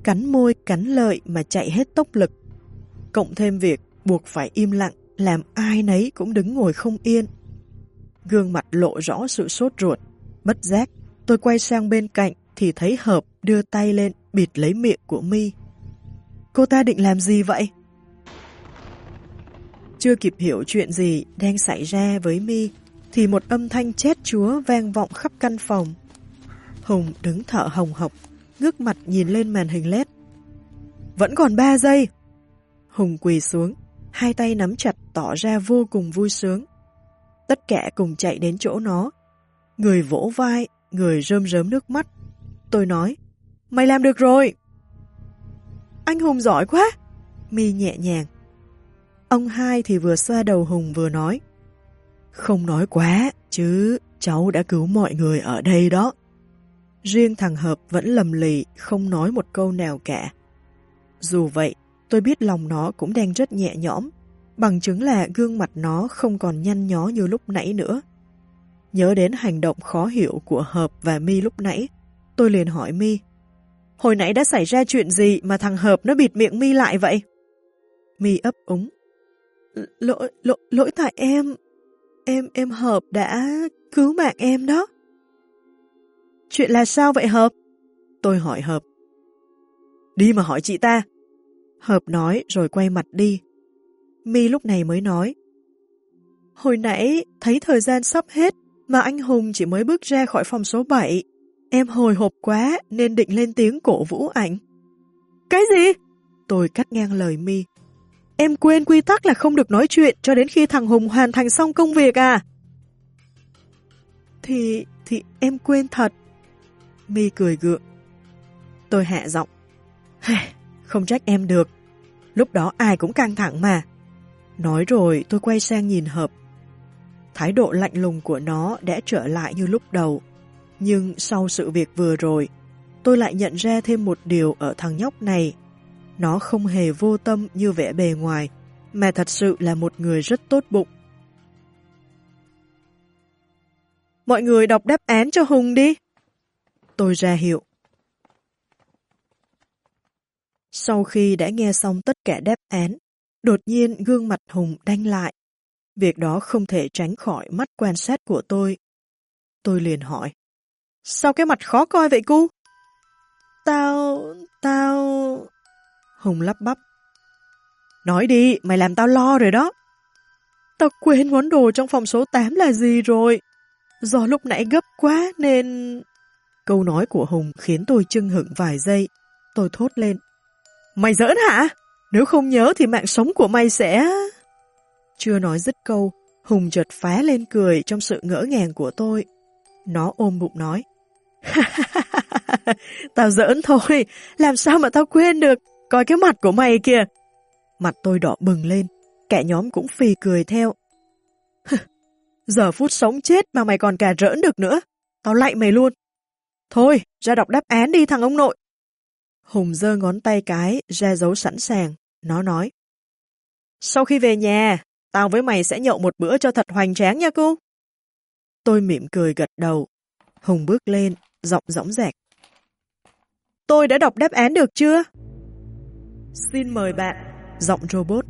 Speaker 1: cắn môi cắn lợi mà chạy hết tốc lực. Cộng thêm việc buộc phải im lặng, làm ai nấy cũng đứng ngồi không yên. Gương mặt lộ rõ sự sốt ruột. Bất giác, tôi quay sang bên cạnh thì thấy Hợp đưa tay lên bịt lấy miệng của My. Cô ta định làm gì vậy? Chưa kịp hiểu chuyện gì đang xảy ra với My thì một âm thanh chét chúa vang vọng khắp căn phòng. Hùng đứng thở hồng hộc, ngước mặt nhìn lên màn hình LED. Vẫn còn 3 giây. Hùng quỳ xuống, hai tay nắm chặt tỏ ra vô cùng vui sướng. Tất cả cùng chạy đến chỗ nó. Người vỗ vai, người rơm rớm nước mắt. Tôi nói, mày làm được rồi. Anh Hùng giỏi quá. My nhẹ nhàng. Ông hai thì vừa xoa đầu Hùng vừa nói, không nói quá, chứ cháu đã cứu mọi người ở đây đó. Riêng thằng Hợp vẫn lầm lì, không nói một câu nào cả. Dù vậy, tôi biết lòng nó cũng đang rất nhẹ nhõm, bằng chứng là gương mặt nó không còn nhăn nhó như lúc nãy nữa. Nhớ đến hành động khó hiểu của Hợp và My lúc nãy, tôi liền hỏi My, hồi nãy đã xảy ra chuyện gì mà thằng Hợp nó bịt miệng My lại vậy? My ấp úng, lỗi tại em Hợp đã cứu mạng em đó. Chuyện là sao vậy Hợp? Tôi hỏi Hợp. Đi mà hỏi chị ta. Hợp nói rồi quay mặt đi. My lúc này mới nói, hồi nãy thấy thời gian sắp hết mà anh Hùng chỉ mới bước ra khỏi phòng số 7. Em hồi hộp quá nên định lên tiếng cổ vũ ảnh. Cái gì? Tôi cắt ngang lời My. Em quên quy tắc là không được nói chuyện cho đến khi thằng Hùng hoàn thành xong công việc à? Thì em quên thật. My cười gượng. Tôi hạ giọng. Không trách em được. Lúc đó ai cũng căng thẳng mà. Nói rồi tôi quay sang nhìn Hợp. Thái độ lạnh lùng của nó đã trở lại như lúc đầu. Nhưng sau sự việc vừa rồi, tôi lại nhận ra thêm một điều ở thằng nhóc này. Nó không hề vô tâm như vẻ bề ngoài, mà thật sự là một người rất tốt bụng. Mọi người đọc đáp án cho Hùng đi. Tôi ra hiệu. Sau khi đã nghe xong tất cả đáp án, đột nhiên gương mặt Hùng đanh lại. Việc đó không thể tránh khỏi mắt quan sát của tôi. Tôi liền hỏi. Sao cái mặt khó coi vậy cu? Tao... Hùng lắp bắp. Nói đi, mày làm tao lo rồi đó. Tao quên món đồ trong phòng số 8 là gì rồi. Do lúc nãy gấp quá nên... Câu nói của Hùng khiến tôi chưng hửng vài giây. Tôi thốt lên. Mày giỡn hả? Nếu không nhớ thì mạng sống của mày sẽ... Chưa nói dứt câu, Hùng chợt phá lên cười trong sự ngỡ ngàng của tôi. Nó ôm bụng nói. Tao giỡn thôi, làm sao mà tao quên được, coi cái mặt của mày kìa. Mặt tôi đỏ bừng lên, cả nhóm cũng phì cười theo. Giờ phút sống chết mà mày còn cà rỡn được nữa, tao lạy mày luôn. Thôi, ra đọc đáp án đi thằng ông nội. Hùng giơ ngón tay cái ra dấu sẵn sàng, nó nói. Sau khi về nhà, tao với mày sẽ nhậu một bữa cho thật hoành tráng nha cô. Tôi mỉm cười gật đầu. Hùng bước lên, giọng dõng dạc. Tôi đã đọc đáp án được chưa? Xin mời bạn, giọng robot.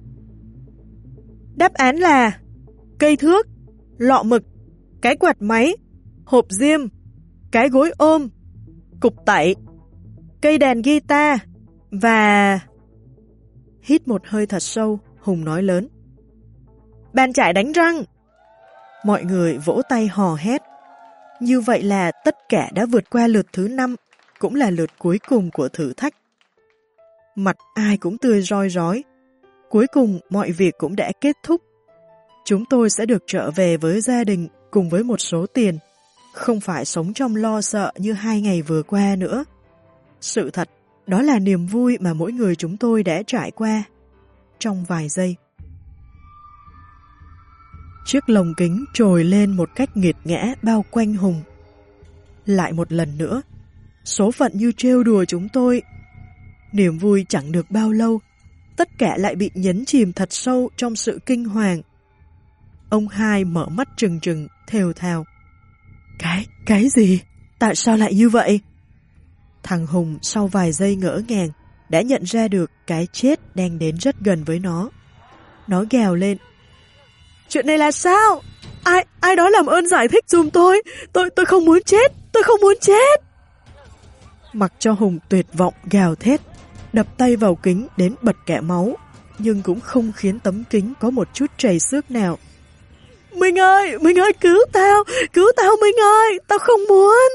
Speaker 1: Đáp án là cây thước, lọ mực, cái quạt máy, hộp diêm, cái gối ôm, cục tẩy, cây đàn guitar và... Hít một hơi thật sâu, Hùng nói lớn. Bàn chải đánh răng. Mọi người vỗ tay hò hét. Như vậy là tất cả đã vượt qua lượt thứ 5, cũng là lượt cuối cùng của thử thách. Mặt ai cũng tươi roi rói. Cuối cùng mọi việc cũng đã kết thúc. Chúng tôi sẽ được trở về với gia đình cùng với một số tiền, không phải sống trong lo sợ như 2 ngày vừa qua nữa. Sự thật, đó là niềm vui mà mỗi người chúng tôi đã trải qua trong vài giây. Chiếc lồng kính trồi lên một cách nghiệt ngã bao quanh Hùng. Lại một lần nữa, số phận như trêu đùa chúng tôi. Niềm vui chẳng được bao lâu, tất cả lại bị nhấn chìm thật sâu trong sự kinh hoàng. Ông hai mở mắt trừng trừng, thều thào. Cái gì? Tại sao lại như vậy? Thằng Hùng sau vài giây ngỡ ngàng đã nhận ra được cái chết đang đến rất gần với nó. Nó gào lên. Chuyện này là sao? Ai đó làm ơn giải thích giùm tôi. Tôi không muốn chết. Tôi không muốn chết. Mặc cho Hùng tuyệt vọng gào thét, đập tay vào kính đến bật cả máu, nhưng cũng không khiến tấm kính có một chút trầy xước nào. Minh ơi, cứu tao Minh ơi, tao không muốn.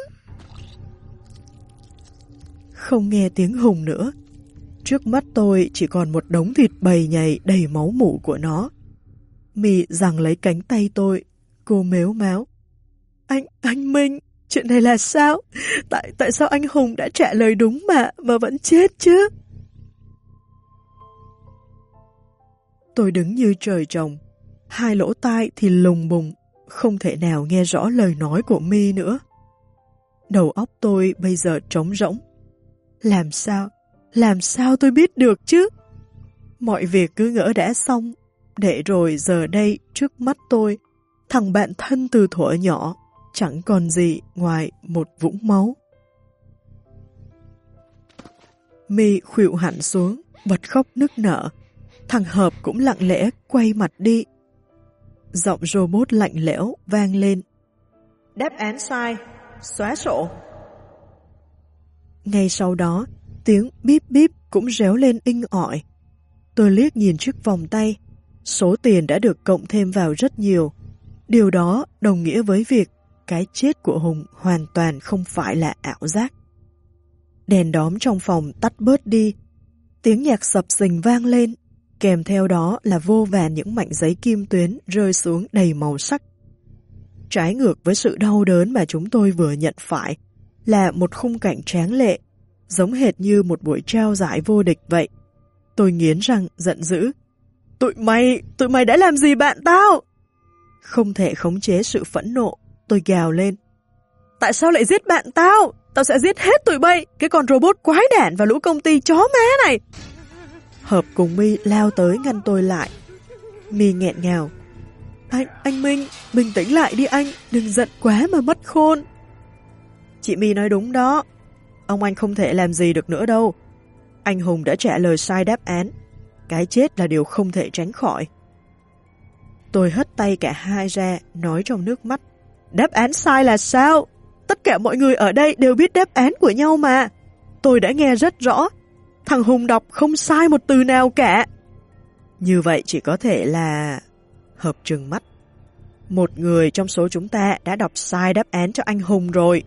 Speaker 1: Không nghe tiếng Hùng nữa. Trước mắt tôi chỉ còn một đống thịt bầy nhầy đầy máu mủ của nó. My giằng lấy cánh tay tôi, cô mếu máo. Anh Minh, chuyện này là sao? Tại sao anh Hùng đã trả lời đúng mà vẫn chết chứ? Tôi đứng như trời trồng, hai lỗ tai thì lùng bùng, không thể nào nghe rõ lời nói của My nữa. Đầu óc tôi bây giờ trống rỗng. Làm sao tôi biết được chứ? Mọi việc cứ ngỡ đã xong, để rồi giờ đây trước mắt tôi, thằng bạn thân từ thuở nhỏ, chẳng còn gì ngoài một vũng máu. My khuỵu hẳn xuống, bật khóc nức nở. Thằng Hợp cũng lặng lẽ quay mặt đi. Giọng robot lạnh lẽo vang lên. Đáp án sai, xóa sổ. Ngay sau đó, tiếng bíp bíp cũng réo lên inh ỏi. Tôi liếc nhìn chiếc vòng tay. Số tiền đã được cộng thêm vào rất nhiều. Điều đó đồng nghĩa với việc cái chết của Hùng hoàn toàn không phải là ảo giác. Đèn đóm trong phòng tắt bớt đi. Tiếng nhạc sập sình vang lên. Kèm theo đó là vô vàn những mảnh giấy kim tuyến rơi xuống đầy màu sắc. Trái ngược với sự đau đớn mà chúng tôi vừa nhận phải là một khung cảnh tráng lệ, giống hệt như một buổi trao giải vô địch vậy. Tôi nghiến răng giận dữ. Tụi mày đã làm gì bạn tao? Không thể khống chế sự phẫn nộ, tôi gào lên. Tại sao lại giết bạn tao? Tao sẽ giết hết tụi bay, cái con robot quái đản và lũ công ty chó má này. Hợp cùng My lao tới ngăn tôi lại. My nghẹn ngào. Anh Minh, bình tĩnh lại đi anh, đừng giận quá mà mất khôn. Chị My nói đúng đó, ông anh không thể làm gì được nữa đâu. Anh Hùng đã trả lời sai đáp án. Cái chết là điều không thể tránh khỏi. Tôi hất tay cả hai ra, nói trong nước mắt. Đáp án sai là sao? Tất cả mọi người ở đây đều biết đáp án của nhau mà. Tôi đã nghe rất rõ. Thằng Hùng đọc không sai một từ nào cả. Như vậy chỉ có thể là... Hợp trừng mắt. Một người trong số chúng ta đã đọc sai đáp án cho anh Hùng rồi.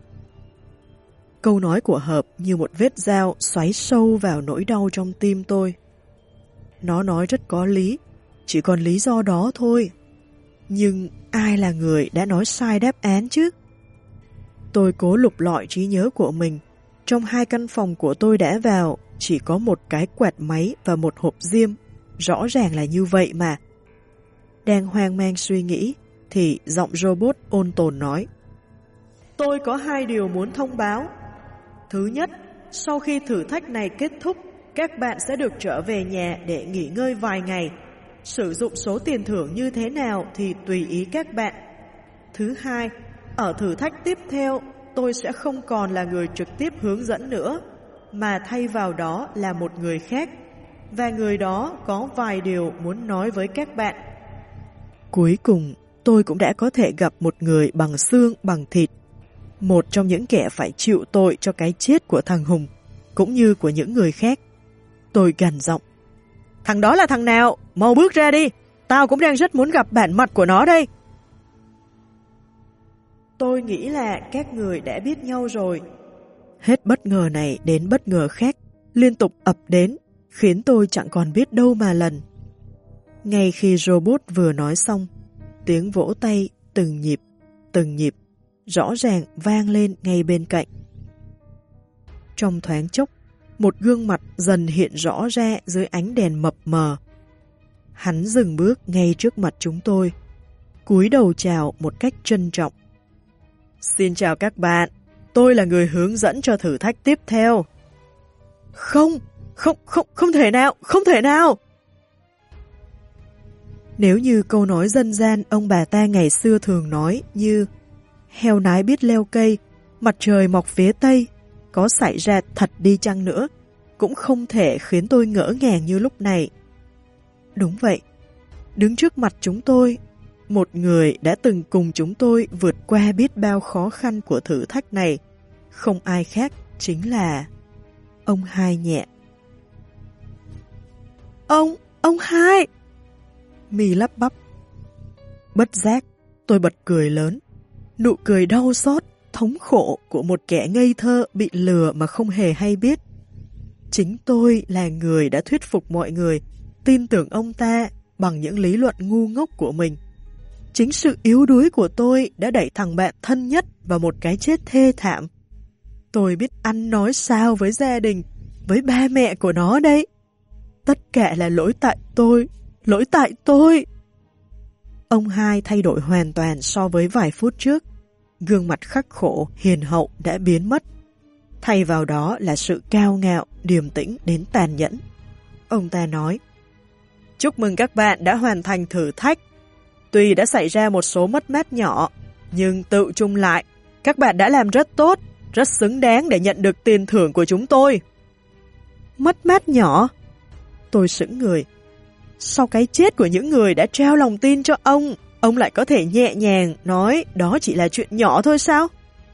Speaker 1: Câu nói của Hợp như một vết dao xoáy sâu vào nỗi đau trong tim tôi. Nó nói rất có lý, chỉ còn lý do đó thôi. Nhưng ai là người đã nói sai đáp án chứ? Tôi cố lục lọi trí nhớ của mình. Trong hai căn phòng của tôi đã vào, chỉ có một cái quạt máy và một hộp diêm. Rõ ràng là như vậy mà. Đang hoang mang suy nghĩ, thì giọng robot ôn tồn nói. Tôi có hai điều muốn thông báo. Thứ nhất, sau khi thử thách này kết thúc, các bạn sẽ được trở về nhà để nghỉ ngơi vài ngày. Sử dụng số tiền thưởng như thế nào thì tùy ý các bạn. Thứ hai, ở thử thách tiếp theo, tôi sẽ không còn là người trực tiếp hướng dẫn nữa, mà thay vào đó là một người khác. Và người đó có vài điều muốn nói với các bạn. Cuối cùng, tôi cũng đã có thể gặp một người bằng xương bằng thịt. Một trong những kẻ phải chịu tội cho cái chết của thằng Hùng, cũng như của những người khác. Tôi gằn giọng. Thằng đó là thằng nào? Mau bước ra đi. Tao cũng đang rất muốn gặp bản mặt của nó đây. Tôi nghĩ là các người đã biết nhau rồi. Hết bất ngờ này đến bất ngờ khác, liên tục ập đến, khiến tôi chẳng còn biết đâu mà lần. Ngay khi robot vừa nói xong, tiếng vỗ tay từng nhịp, rõ ràng vang lên ngay bên cạnh. Trong thoáng chốc, một gương mặt dần hiện rõ ra dưới ánh đèn mập mờ. Hắn dừng bước ngay trước mặt chúng tôi, cúi đầu chào một cách trân trọng. Xin chào các bạn, tôi là người hướng dẫn cho thử thách tiếp theo. Không thể nào. Nếu như câu nói dân gian ông bà ta ngày xưa thường nói như heo nái biết leo cây, mặt trời mọc phía tây, có xảy ra thật đi chăng nữa, cũng không thể khiến tôi ngỡ ngàng như lúc này. Đúng vậy, đứng trước mặt chúng tôi, một người đã từng cùng chúng tôi vượt qua biết bao khó khăn của thử thách này, không ai khác chính là ông Hai Nhẹ. Ông Hai! My lắp bắp. Bất giác, tôi bật cười lớn, nụ cười đau xót, thống khổ của một kẻ ngây thơ bị lừa mà không hề hay biết. Chính tôi là người đã thuyết phục mọi người tin tưởng ông ta bằng những lý luận ngu ngốc của mình. Chính sự yếu đuối của tôi đã đẩy thằng bạn thân nhất vào một cái chết thê thảm. Tôi biết ăn nói sao với gia đình, với ba mẹ của nó đây. Tất cả là lỗi tại tôi. Ông Hai thay đổi hoàn toàn so với vài phút trước. Gương mặt khắc khổ, hiền hậu đã biến mất. Thay vào đó là sự cao ngạo, điềm tĩnh đến tàn nhẫn. Ông ta nói, chúc mừng các bạn đã hoàn thành thử thách. Tuy đã xảy ra một số mất mát nhỏ, nhưng tự chung lại, các bạn đã làm rất tốt, rất xứng đáng để nhận được tiền thưởng của chúng tôi. Mất mát nhỏ? Tôi sững người. Sau cái chết của những người đã trao lòng tin cho ông lại có thể nhẹ nhàng nói đó chỉ là chuyện nhỏ thôi sao?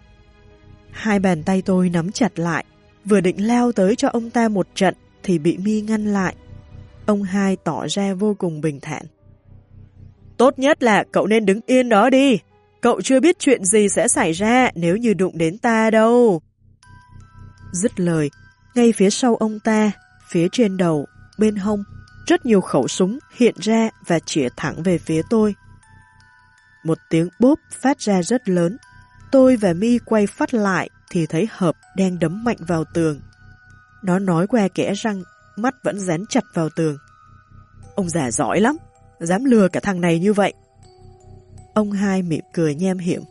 Speaker 1: Hai bàn tay tôi nắm chặt lại, vừa định lao tới cho ông ta một trận thì bị My ngăn lại. Ông Hai tỏ ra vô cùng bình thản. Tốt nhất là cậu nên đứng yên đó đi. Cậu chưa biết chuyện gì sẽ xảy ra nếu như đụng đến ta đâu. Dứt lời, ngay phía sau ông ta, phía trên đầu, bên hông, rất nhiều khẩu súng hiện ra và chĩa thẳng về phía tôi. Một tiếng bốp phát ra rất lớn. Tôi và My quay phát lại thì thấy Hợp đang đấm mạnh vào tường. Nó nói qua kẽ răng, mắt vẫn dán chặt vào tường. Ông già giỏi lắm, dám lừa cả thằng này như vậy. Ông Hai mỉm cười nham hiểm.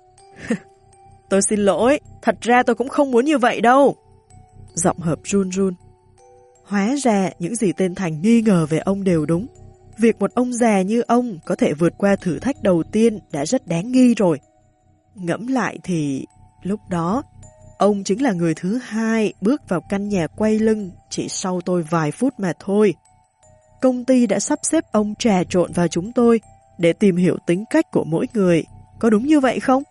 Speaker 1: Tôi xin lỗi, thật ra tôi cũng không muốn như vậy đâu. Giọng Hợp run run. Hóa ra những gì tên Thành nghi ngờ về ông đều đúng. Việc một ông già như ông có thể vượt qua thử thách đầu tiên đã rất đáng nghi rồi. Ngẫm lại thì lúc đó, ông chính là người thứ hai bước vào căn nhà quay lưng chỉ sau tôi vài phút mà thôi. Công ty đã sắp xếp ông trà trộn vào chúng tôi để tìm hiểu tính cách của mỗi người. Có đúng như vậy không?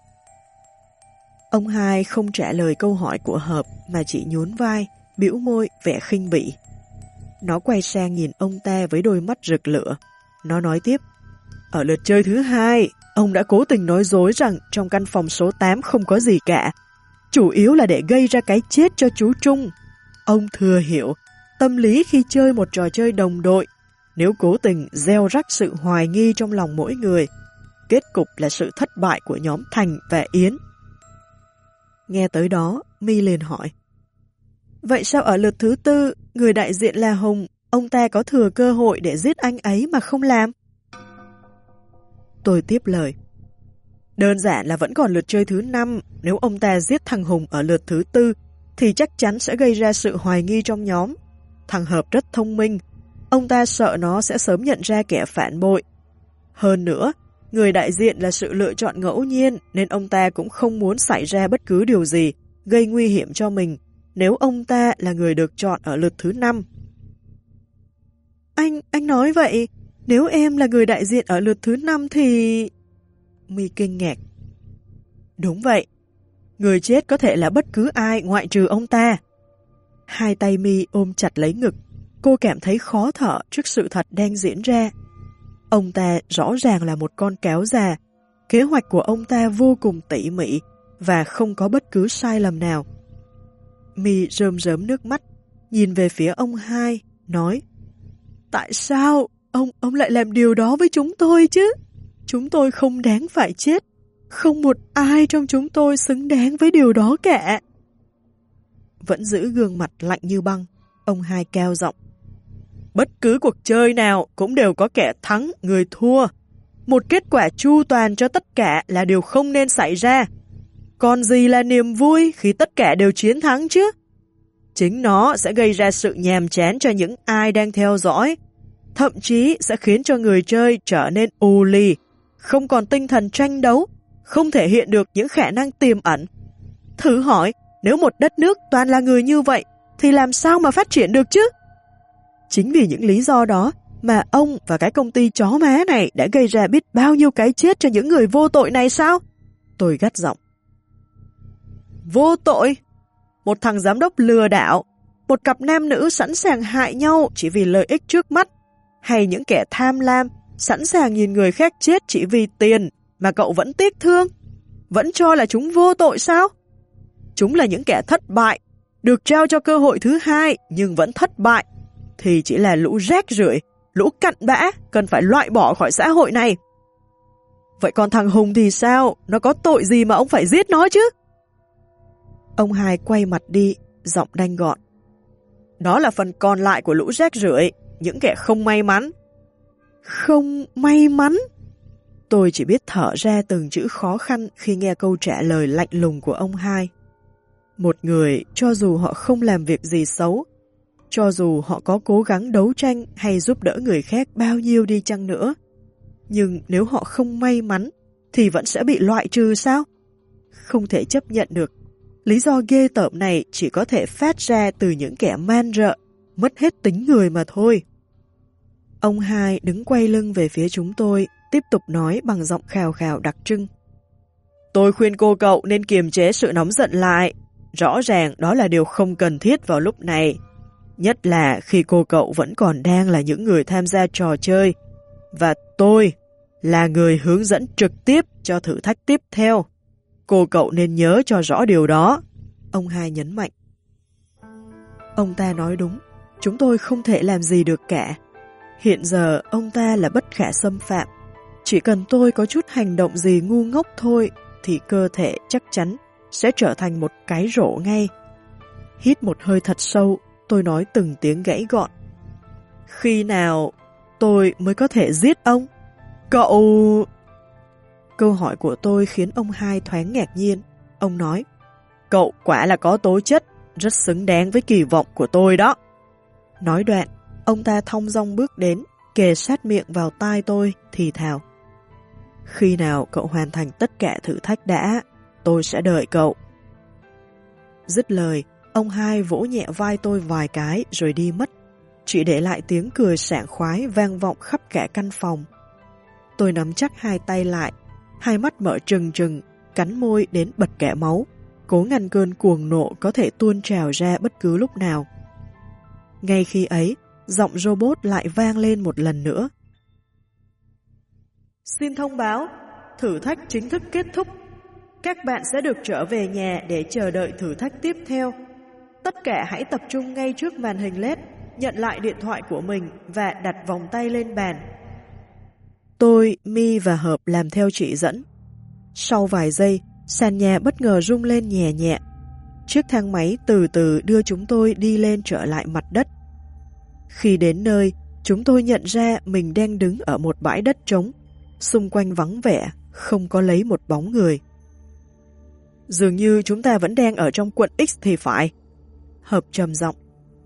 Speaker 1: Ông Hai không trả lời câu hỏi của Hợp mà chỉ nhún vai, bĩu môi vẻ khinh bỉ. Nó quay sang nhìn ông ta với đôi mắt rực lửa. Nó nói tiếp, ở lượt chơi thứ hai, ông đã cố tình nói dối rằng trong căn phòng số 8 không có gì cả. Chủ yếu là để gây ra cái chết cho chú Trung. Ông thừa hiểu tâm lý khi chơi một trò chơi đồng đội. Nếu cố tình gieo rắc sự hoài nghi trong lòng mỗi người, kết cục là sự thất bại của nhóm Thành và Yến. Nghe tới đó, My liền hỏi, vậy sao ở lượt thứ tư, người đại diện là Hùng, ông ta có thừa cơ hội để giết anh ấy mà không làm? Tôi tiếp lời, đơn giản là vẫn còn lượt chơi thứ 5, nếu ông ta giết thằng Hùng ở lượt thứ tư, thì chắc chắn sẽ gây ra sự hoài nghi trong nhóm. Thằng Hợp rất thông minh, ông ta sợ nó sẽ sớm nhận ra kẻ phản bội. Hơn nữa, người đại diện là sự lựa chọn ngẫu nhiên nên ông ta cũng không muốn xảy ra bất cứ điều gì gây nguy hiểm cho mình nếu ông ta là người được chọn ở lượt thứ 5. Anh nói vậy, nếu em là người đại diện ở lượt thứ 5 thì... My kinh ngạc. Đúng vậy, người chết có thể là bất cứ ai ngoại trừ ông ta. Hai tay My ôm chặt lấy ngực, cô cảm thấy khó thở trước sự thật đang diễn ra. Ông ta rõ ràng là một con cáo già, kế hoạch của ông ta vô cùng tỉ mỉ và không có bất cứ sai lầm nào. My rơm rớm nước mắt, nhìn về phía ông Hai, nói, tại sao ông lại làm điều đó với chúng tôi chứ? Chúng tôi không đáng phải chết, không một ai trong chúng tôi xứng đáng với điều đó cả. Vẫn giữ gương mặt lạnh như băng, ông Hai cao giọng, bất cứ cuộc chơi nào cũng đều có kẻ thắng, người thua. Một kết quả chu toàn cho tất cả là điều không nên xảy ra. Còn gì là niềm vui khi tất cả đều chiến thắng chứ? Chính nó sẽ gây ra sự nhàm chán cho những ai đang theo dõi, thậm chí sẽ khiến cho người chơi trở nên ù lì, không còn tinh thần tranh đấu, không thể hiện được những khả năng tiềm ẩn. Thử hỏi, Nếu một đất nước toàn là người như vậy, thì làm sao mà phát triển được chứ? Chính vì những lý do đó mà ông và cái công ty chó má này đã gây ra biết bao nhiêu cái chết cho những người vô tội này sao? Tôi gắt giọng. Vô tội? Một thằng giám đốc lừa đảo, một cặp nam nữ sẵn sàng hại nhau chỉ vì lợi ích trước mắt, hay những kẻ tham lam, sẵn sàng nhìn người khác chết chỉ vì tiền mà cậu vẫn tiếc thương? Vẫn cho là chúng vô tội sao? Chúng là những kẻ thất bại, được trao cho cơ hội thứ hai nhưng vẫn thất bại, thì chỉ là lũ rác rưởi, lũ cặn bã, cần phải loại bỏ khỏi xã hội này. Vậy còn thằng Hùng thì sao? Nó có tội gì mà ông phải giết nó chứ? Ông hai quay mặt đi, giọng đanh gọn. Đó là phần còn lại của lũ rác rưởi, những kẻ không may mắn. Không may mắn? Tôi chỉ biết thở ra từng chữ khó khăn khi nghe câu trả lời lạnh lùng của ông hai. Một người, cho dù họ không làm việc gì xấu, cho dù họ có cố gắng đấu tranh hay giúp đỡ người khác bao nhiêu đi chăng nữa, nhưng nếu họ không may mắn, thì vẫn sẽ bị loại trừ sao? Không thể chấp nhận được. Lý do ghê tởm này chỉ có thể phát ra từ những kẻ man rợ, mất hết tính người mà thôi. Ông hai đứng quay lưng về phía chúng tôi, tiếp tục nói bằng giọng khào khào đặc trưng. Tôi khuyên cô cậu nên kiềm chế sự nóng giận lại. Rõ ràng đó là điều không cần thiết vào lúc này. Nhất là khi cô cậu vẫn còn đang là những người tham gia trò chơi. Và tôi là người hướng dẫn trực tiếp cho thử thách tiếp theo. Cô cậu nên nhớ cho rõ điều đó. Ông hai nhấn mạnh. Ông ta nói đúng. Chúng tôi không thể làm gì được cả. Hiện giờ ông ta là bất khả xâm phạm. Chỉ cần tôi có chút hành động gì ngu ngốc thôi thì cơ thể chắc chắn sẽ trở thành một cái rổ ngay. Hít một hơi thật sâu, tôi nói từng tiếng gãy gọn. Khi nào tôi mới có thể giết ông? Cậu... Câu hỏi của tôi khiến ông hai thoáng ngạc nhiên. Ông nói, cậu quả là có tố chất, rất xứng đáng với kỳ vọng của tôi đó. Nói đoạn, ông ta thong dong bước đến, kề sát miệng vào tai tôi, thì thào. Khi nào cậu hoàn thành tất cả thử thách đã, tôi sẽ đợi cậu. Dứt lời, ông hai vỗ nhẹ vai tôi vài cái rồi đi mất, chỉ để lại tiếng cười sảng khoái vang vọng khắp cả căn phòng. Tôi nắm chắc hai tay lại, hai mắt mở trừng trừng, cắn môi đến bật cả máu, cố ngăn cơn cuồng nộ có thể tuôn trào ra bất cứ lúc nào. Ngay khi ấy, giọng robot lại vang lên một lần nữa. Xin thông báo, thử thách chính thức kết thúc. Các bạn sẽ được trở về nhà để chờ đợi thử thách tiếp theo. Tất cả hãy tập trung ngay trước màn hình LED, nhận lại điện thoại của mình và đặt vòng tay lên bàn. Tôi, My và Hợp làm theo chỉ dẫn. Sau vài giây, sàn nhà bất ngờ rung lên nhẹ nhẹ. Chiếc thang máy từ từ đưa chúng tôi đi lên trở lại mặt đất. Khi đến nơi, chúng tôi nhận ra mình đang đứng ở một bãi đất trống, xung quanh vắng vẻ, không có lấy một bóng người. Dường như chúng ta vẫn đang ở trong quận X thì phải. Hợp trầm giọng.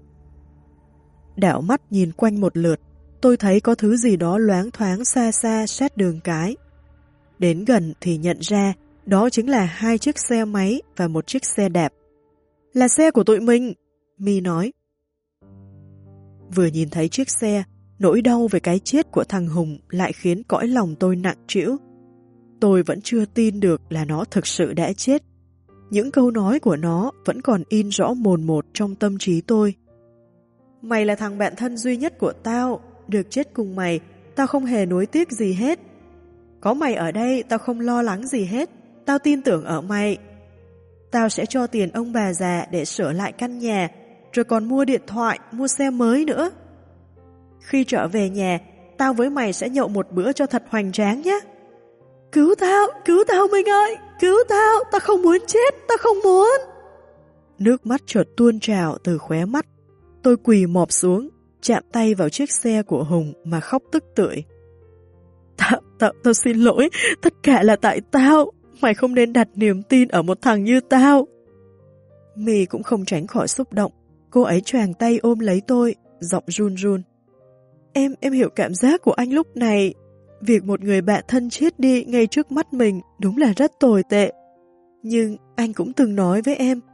Speaker 1: Đảo mắt nhìn quanh một lượt, tôi thấy có thứ gì đó loáng thoáng xa xa sát đường cái. Đến gần thì nhận ra đó chính là hai chiếc xe máy và một chiếc xe đạp. Là xe của tụi mình, My nói. Vừa nhìn thấy chiếc xe, nỗi đau về cái chết của thằng Hùng lại khiến cõi lòng tôi nặng trĩu. Tôi vẫn chưa tin được là nó thực sự đã chết. Những câu nói của nó vẫn còn in rõ mồn một trong tâm trí tôi. Mày là thằng bạn thân duy nhất của tao, được chết cùng mày, tao không hề nuối tiếc gì hết. Có mày ở đây, tao không lo lắng gì hết, tao tin tưởng ở mày. Tao sẽ cho tiền ông bà già để sửa lại căn nhà, rồi còn mua điện thoại, mua xe mới nữa. Khi trở về nhà, tao với mày sẽ nhậu một bữa cho thật hoành tráng nhé. Cứu tao mình ơi, cứu tao không muốn chết, tao không muốn. Nước mắt chợt tuôn trào từ khóe mắt. Tôi quỳ mọp xuống, chạm tay vào chiếc xe của Hùng mà khóc tức tưởi. Tao xin lỗi, tất cả là tại tao, mày không nên đặt niềm tin ở một thằng như tao. My cũng không tránh khỏi xúc động, cô ấy choàng tay ôm lấy tôi, giọng run run. Em hiểu cảm giác của anh lúc này. Việc một người bạn thân chết đi ngay trước mắt mình đúng là rất tồi tệ. Nhưng anh cũng từng nói với em,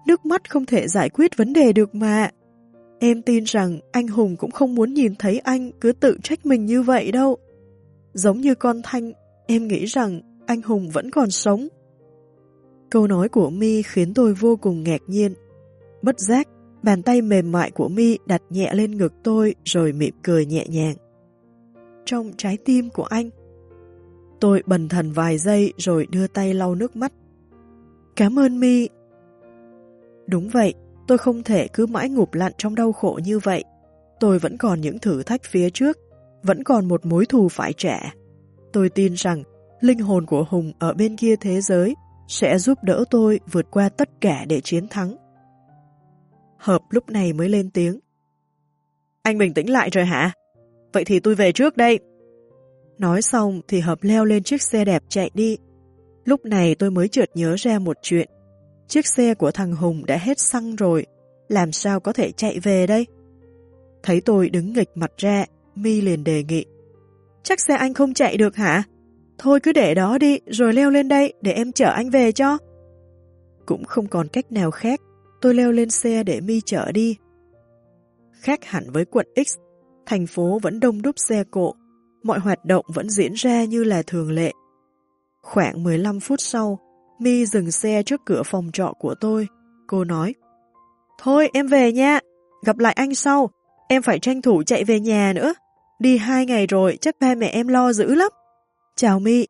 Speaker 1: Nước mắt không thể giải quyết vấn đề được mà. Em tin rằng anh Hùng cũng không muốn nhìn thấy anh cứ tự trách mình như vậy đâu. Giống như con Thanh, em nghĩ rằng anh Hùng vẫn còn sống. Câu nói của My khiến tôi vô cùng ngạc nhiên. Bất giác, bàn tay mềm mại của My đặt nhẹ lên ngực tôi rồi mỉm cười nhẹ nhàng. Trong trái tim của anh. Tôi bần thần vài giây rồi đưa tay lau nước mắt. Cảm ơn My. Đúng vậy, tôi không thể cứ mãi ngụp lặn trong đau khổ như vậy. Tôi vẫn còn những thử thách phía trước, vẫn còn một mối thù phải trả. Tôi tin rằng linh hồn của Hùng ở bên kia thế giới sẽ giúp đỡ tôi vượt qua tất cả để chiến thắng. Hợp lúc này mới lên tiếng. Anh bình tĩnh lại rồi hả? Vậy thì tôi về trước đây. Nói xong thì Hợp leo lên chiếc xe đẹp chạy đi. Lúc này tôi mới chợt nhớ ra một chuyện. Chiếc xe của thằng Hùng đã hết xăng rồi, làm sao có thể chạy về đây? Thấy tôi đứng nghịch mặt ra, My liền đề nghị. Chắc xe anh không chạy được hả? Thôi cứ để đó đi, rồi leo lên đây để em chở anh về cho. Cũng không còn cách nào khác, tôi leo lên xe để My chở đi. Khác hẳn với quận X, thành phố vẫn đông đúc xe cộ, mọi hoạt động vẫn diễn ra như là thường lệ. Khoảng 15 phút sau, My dừng xe trước cửa phòng trọ của tôi. Cô nói, thôi em về nha, gặp lại anh sau, em phải tranh thủ chạy về nhà nữa. Đi 2 ngày rồi, chắc ba mẹ em lo dữ lắm. Chào My.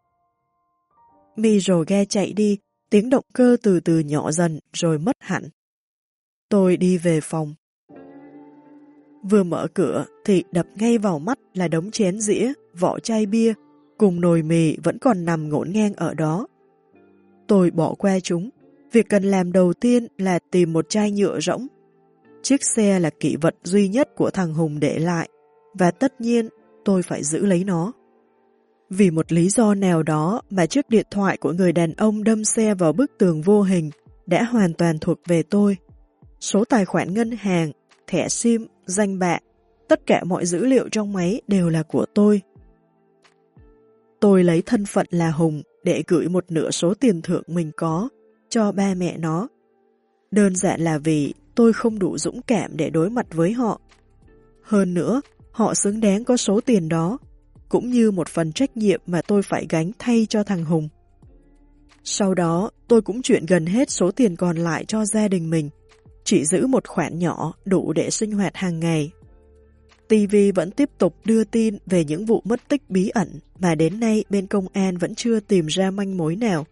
Speaker 1: My rồ ga chạy đi, tiếng động cơ từ từ nhỏ dần rồi mất hẳn. Tôi đi về phòng. Vừa mở cửa thì đập ngay vào mắt là đống chén dĩa, vỏ chai bia, cùng nồi mì vẫn còn nằm ngổn ngang ở đó. Tôi bỏ qua chúng, việc cần làm đầu tiên là tìm một chai nhựa rỗng. Chiếc xe là kỷ vật duy nhất của thằng Hùng để lại, và tất nhiên tôi phải giữ lấy nó. Vì một lý do nào đó mà chiếc điện thoại của người đàn ông đâm xe vào bức tường vô hình đã hoàn toàn thuộc về tôi. Số tài khoản ngân hàng, thẻ SIM, danh bạ, tất cả mọi dữ liệu trong máy đều là của tôi. Tôi lấy thân phận là Hùng để gửi một nửa số tiền thưởng mình có cho ba mẹ nó. Đơn giản là vì tôi không đủ dũng cảm để đối mặt với họ. Hơn nữa, họ xứng đáng có số tiền đó, cũng như một phần trách nhiệm mà tôi phải gánh thay cho thằng Hùng. Sau đó, tôi cũng chuyển gần hết số tiền còn lại cho gia đình mình, chỉ giữ một khoản nhỏ đủ để sinh hoạt hàng ngày. TV vẫn tiếp tục đưa tin về những vụ mất tích bí ẩn mà đến nay bên công an vẫn chưa tìm ra manh mối nào.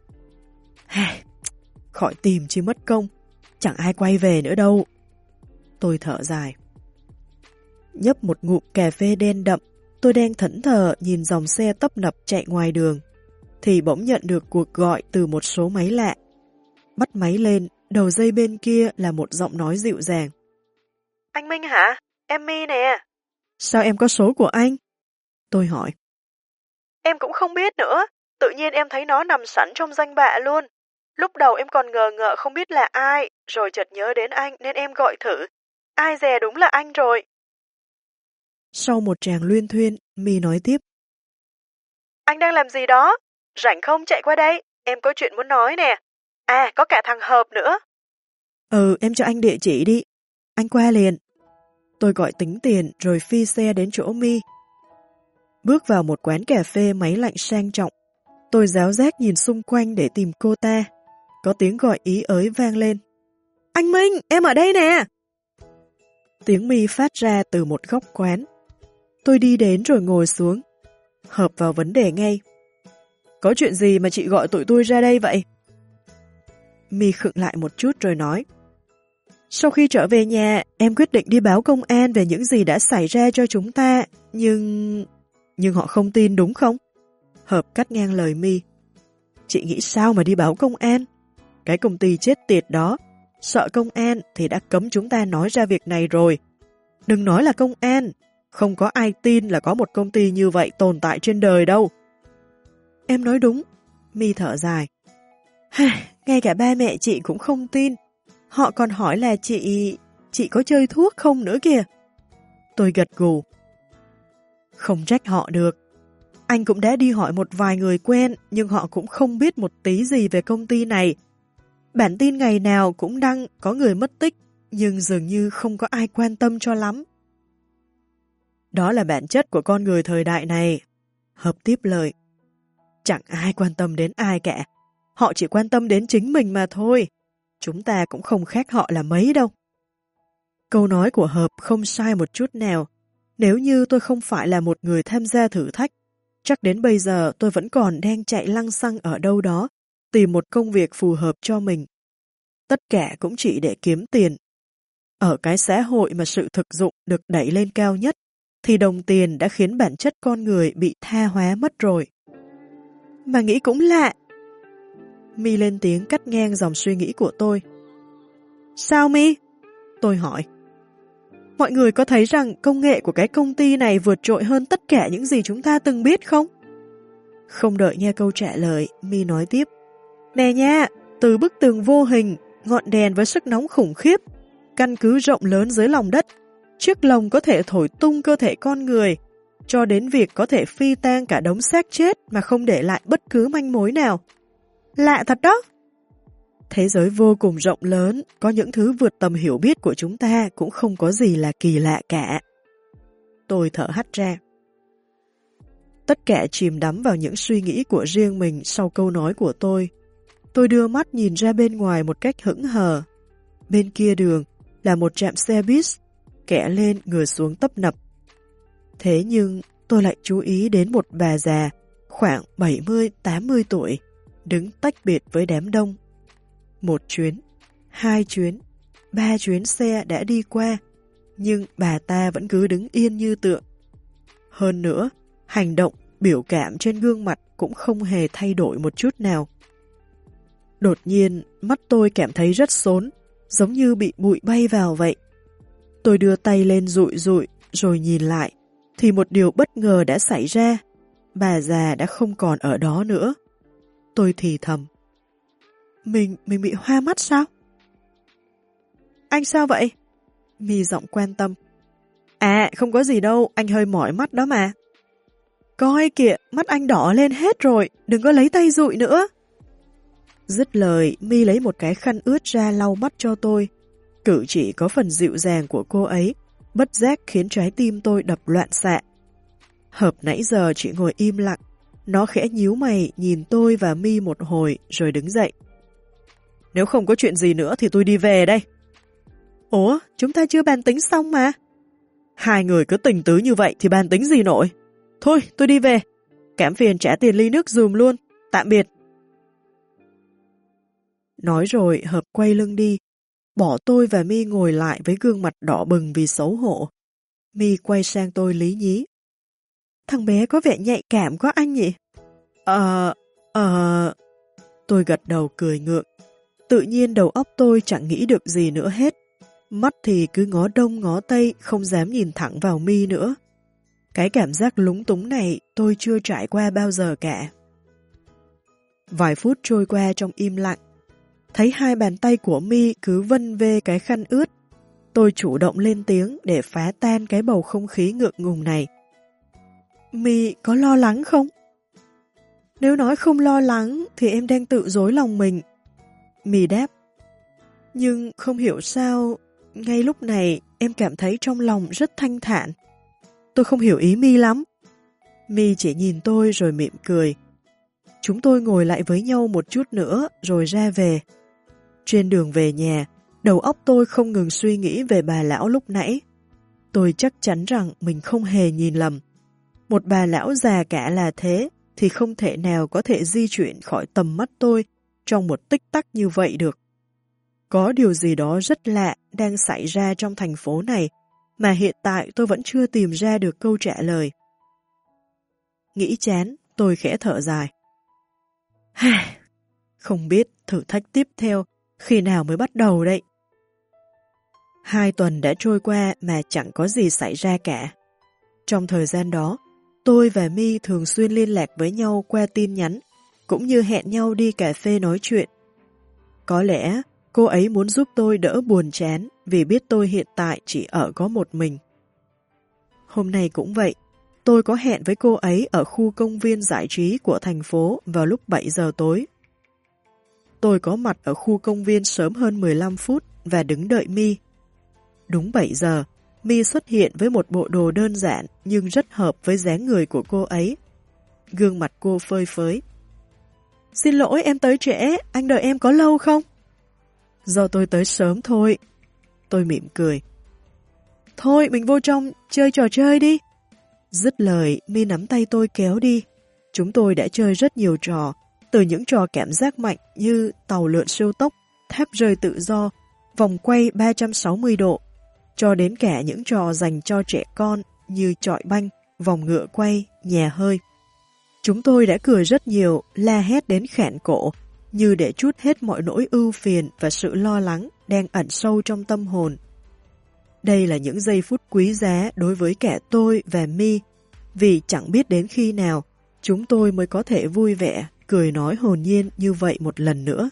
Speaker 1: Khỏi tìm chứ mất công, chẳng ai quay về nữa đâu. Tôi thở dài. Nhấp một ngụm cà phê đen đậm, tôi đang thẫn thờ nhìn dòng xe tấp nập chạy ngoài đường, thì bỗng nhận được cuộc gọi từ một số máy lạ. Bắt máy lên, đầu dây bên kia là một giọng nói dịu dàng. Anh Minh hả? Em My nè. Sao em có số của anh? Tôi hỏi. Em cũng không biết nữa, tự nhiên em thấy nó nằm sẵn trong danh bạ luôn. Lúc đầu em còn ngờ ngợ không biết là ai, rồi chợt nhớ đến anh nên em gọi thử. Ai dè đúng là anh rồi. Sau một tràng luyên thuyên, My nói tiếp. Anh đang làm gì đó? Rảnh không chạy qua đây, em có chuyện muốn nói nè. À, có cả thằng Hợp nữa. Em cho anh địa chỉ đi. Anh qua liền. Tôi gọi tính tiền rồi phi xe đến chỗ My. Bước vào một quán cà phê máy lạnh sang trọng. Tôi ráo rác nhìn xung quanh để tìm cô ta. Có tiếng gọi ý ới vang lên. Anh Minh, em ở đây nè. Tiếng My phát ra từ một góc quán. Tôi đi đến rồi ngồi xuống. Hợp vào vấn đề ngay. Có chuyện gì mà chị gọi tụi tôi ra đây vậy? My khựng lại một chút rồi nói. Sau khi trở về nhà, em quyết định đi báo công an về những gì đã xảy ra cho chúng ta, nhưng họ không tin đúng không? Hợp cắt ngang lời My. Chị nghĩ sao mà đi báo công an? Cái công ty chết tiệt đó, sợ công an thì đã cấm chúng ta nói ra việc này rồi. Đừng nói là công an, không có ai tin là có một công ty như vậy tồn tại trên đời đâu. Em nói đúng, My thở dài. Ngay cả ba mẹ chị cũng không tin. Họ còn hỏi là chị có chơi thuốc không nữa kìa. Tôi gật gù. Không trách họ được. Anh cũng đã đi hỏi một vài người quen, nhưng họ cũng không biết một tí gì về công ty này. Bản tin ngày nào cũng đăng có người mất tích, nhưng dường như không có ai quan tâm cho lắm. Đó là bản chất của con người thời đại này. Hợp tiếp lời. Chẳng ai quan tâm đến ai cả. Họ chỉ quan tâm đến chính mình mà thôi. Chúng ta cũng không khác họ là mấy đâu. Câu nói của Hợp không sai một chút nào. Nếu như tôi không phải là một người tham gia thử thách, chắc đến bây giờ tôi vẫn còn đang chạy lăng xăng ở đâu đó, tìm một công việc phù hợp cho mình. Tất cả cũng chỉ để kiếm tiền. Ở cái xã hội mà sự thực dụng được đẩy lên cao nhất, thì đồng tiền đã khiến bản chất con người bị tha hóa mất rồi. Mà nghĩ cũng lạ. My lên tiếng cắt ngang dòng suy nghĩ của tôi. Sao My? Tôi hỏi. Mọi người có thấy rằng công nghệ của cái công ty này vượt trội hơn tất cả những gì chúng ta từng biết không? Không đợi nghe câu trả lời, My nói tiếp. Nè nha, từ bức tường vô hình, ngọn đèn với sức nóng khủng khiếp, căn cứ rộng lớn dưới lòng đất, chiếc lồng có thể thổi tung cơ thể con người, cho đến việc có thể phi tang cả đống xác chết mà không để lại bất cứ manh mối nào. Lạ thật đó! Thế giới vô cùng rộng lớn, có những thứ vượt tầm hiểu biết của chúng ta cũng không có gì là kỳ lạ cả. Tôi thở hắt ra. Tất cả chìm đắm vào những suy nghĩ của riêng mình sau câu nói của tôi. Tôi đưa mắt nhìn ra bên ngoài một cách hững hờ. Bên kia đường là một trạm xe bus, kẻ lên người xuống tấp nập. Thế nhưng tôi lại chú ý đến một bà già khoảng 70-80 tuổi, đứng tách biệt với đám đông. Một chuyến, 2 chuyến, 3 chuyến xe đã đi qua, nhưng bà ta vẫn cứ đứng yên như tượng. Hơn nữa, hành động, biểu cảm trên gương mặt cũng không hề thay đổi một chút nào. Đột nhiên, mắt tôi cảm thấy rất xốn, giống như bị bụi bay vào vậy. Tôi đưa tay lên dụi dụi, rồi nhìn lại, thì một điều bất ngờ đã xảy ra. Bà già đã không còn ở đó nữa. Tôi thì thầm. Mình bị hoa mắt sao? Anh sao vậy? My giọng quan tâm. À, không có gì đâu, anh hơi mỏi mắt đó mà. Coi kìa, mắt anh đỏ lên hết rồi, đừng có lấy tay dụi nữa. Dứt lời, My lấy một cái khăn ướt ra lau mắt cho tôi. Cử chỉ có phần dịu dàng của cô ấy, bất giác khiến trái tim tôi đập loạn xạ. Hợp nãy giờ chỉ ngồi im lặng, nó khẽ nhíu mày nhìn tôi và My một hồi rồi đứng dậy. Nếu không có chuyện gì nữa thì tôi đi về đây. Ủa, chúng ta chưa bàn tính xong mà. Hai người cứ tình tứ như vậy thì bàn tính gì nổi. Thôi, tôi đi về. Cảm phiền trả tiền ly nước giùm luôn. Tạm biệt. Nói rồi Hợp quay lưng đi, bỏ tôi và My ngồi lại với gương mặt đỏ bừng vì xấu hổ. My quay sang tôi lý nhí. Thằng bé có vẻ nhạy cảm quá anh nhỉ? Tôi gật đầu cười ngượng. Tự nhiên đầu óc tôi chẳng nghĩ được gì nữa hết. Mắt thì cứ ngó đông ngó tây, không dám nhìn thẳng vào My nữa. Cái cảm giác lúng túng này tôi chưa trải qua bao giờ cả. Vài phút trôi qua trong im lặng. Thấy hai bàn tay của My cứ vân vê cái khăn ướt. Tôi chủ động lên tiếng để phá tan cái bầu không khí ngượng ngùng này. My có lo lắng không? Nếu nói không lo lắng thì em đang tự dối lòng mình. My đáp. Nhưng không hiểu sao, ngay lúc này em cảm thấy trong lòng rất thanh thản. Tôi không hiểu ý My lắm. My chỉ nhìn tôi rồi mỉm cười. Chúng tôi ngồi lại với nhau một chút nữa rồi ra về. Trên đường về nhà, đầu óc tôi không ngừng suy nghĩ về bà lão lúc nãy. Tôi chắc chắn rằng mình không hề nhìn lầm. Một bà lão già cả là thế thì không thể nào có thể di chuyển khỏi tầm mắt tôi trong một tích tắc như vậy được. Có điều gì đó rất lạ đang xảy ra trong thành phố này mà hiện tại tôi vẫn chưa tìm ra được câu trả lời. Nghĩ chán, tôi khẽ thở dài. Không biết thử thách tiếp theo khi nào mới bắt đầu đây. 2 tuần đã trôi qua mà chẳng có gì xảy ra cả. Trong thời gian đó, tôi và My thường xuyên liên lạc với nhau qua tin nhắn, cũng như hẹn nhau đi cà phê nói chuyện. Có lẽ cô ấy muốn giúp tôi đỡ buồn chán vì biết tôi hiện tại chỉ ở có một mình. Hôm nay cũng vậy, tôi có hẹn với cô ấy ở khu công viên giải trí của thành phố vào lúc 7 giờ tối. tôi có mặt ở khu công viên sớm hơn 15 phút và đứng đợi My. Đúng 7 giờ, My xuất hiện với một bộ đồ đơn giản nhưng rất hợp với dáng người của cô ấy. Gương mặt cô phơi phới. Xin lỗi em tới trễ, anh đợi em có lâu không? Do tôi tới sớm thôi. Tôi mỉm cười. Thôi mình vô trong chơi trò chơi đi. Dứt lời, My nắm tay tôi kéo đi. Chúng tôi đã chơi rất nhiều trò, từ những trò cảm giác mạnh như tàu lượn siêu tốc, tháp rơi tự do, vòng quay 360 độ, cho đến cả những trò dành cho trẻ con như chọi banh, vòng ngựa quay, nhà hơi. Chúng tôi đã cười rất nhiều, la hét đến khản cổ, như để trút hết mọi nỗi ưu phiền và sự lo lắng đang ẩn sâu trong tâm hồn. Đây là những giây phút quý giá đối với cả tôi và My, vì chẳng biết đến khi nào chúng tôi mới có thể vui vẻ, cười nói hồn nhiên như vậy một lần nữa.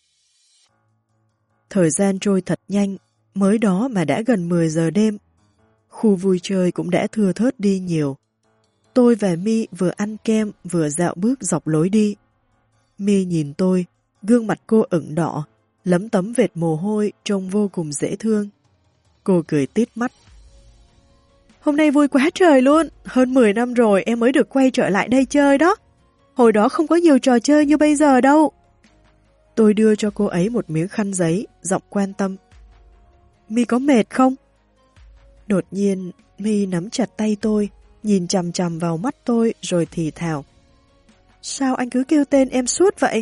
Speaker 1: Thời gian trôi thật nhanh, mới đó mà đã gần 10 giờ đêm. Khu vui chơi cũng đã thưa thớt đi nhiều. Tôi và My vừa ăn kem vừa dạo bước dọc lối đi. My nhìn tôi, gương mặt cô ửng đỏ, lấm tấm vệt mồ hôi trông vô cùng dễ thương. Cô cười tít mắt. Hôm nay vui quá trời luôn, hơn 10 năm rồi em mới được quay trở lại đây chơi đó. Hồi đó không có nhiều trò chơi như bây giờ đâu. Tôi đưa cho cô ấy một miếng khăn giấy, giọng quan tâm. My có mệt không? Đột nhiên, My nắm chặt tay tôi, nhìn chằm chằm vào mắt tôi rồi thì thào. Sao anh cứ kêu tên em suốt vậy?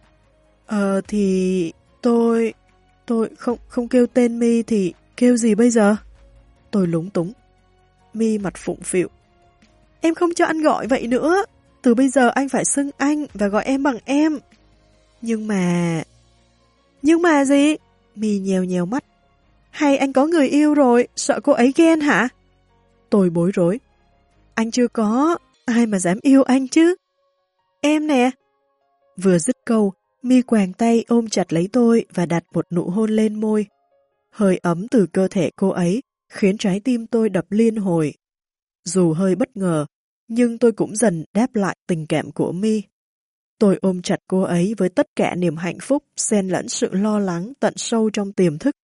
Speaker 1: Thì tôi không kêu tên My thì kêu gì bây giờ? Tôi lúng túng. My mặt phụng phịu. Em không cho anh gọi vậy nữa. Từ bây giờ anh phải xưng anh và gọi em bằng em. Nhưng mà gì? My nhèo nhèo mắt. Hay anh có người yêu rồi, sợ cô ấy ghen hả? Tôi bối rối. Anh chưa có, ai mà dám yêu anh chứ? Em nè. Vừa dứt câu, My quàng tay ôm chặt lấy tôi và đặt một nụ hôn lên môi. Hơi ấm từ cơ thể cô ấy khiến trái tim tôi đập liên hồi. Dù hơi bất ngờ, nhưng tôi cũng dần đáp lại tình cảm của My. Tôi ôm chặt cô ấy với tất cả niềm hạnh phúc xen lẫn sự lo lắng tận sâu trong tiềm thức.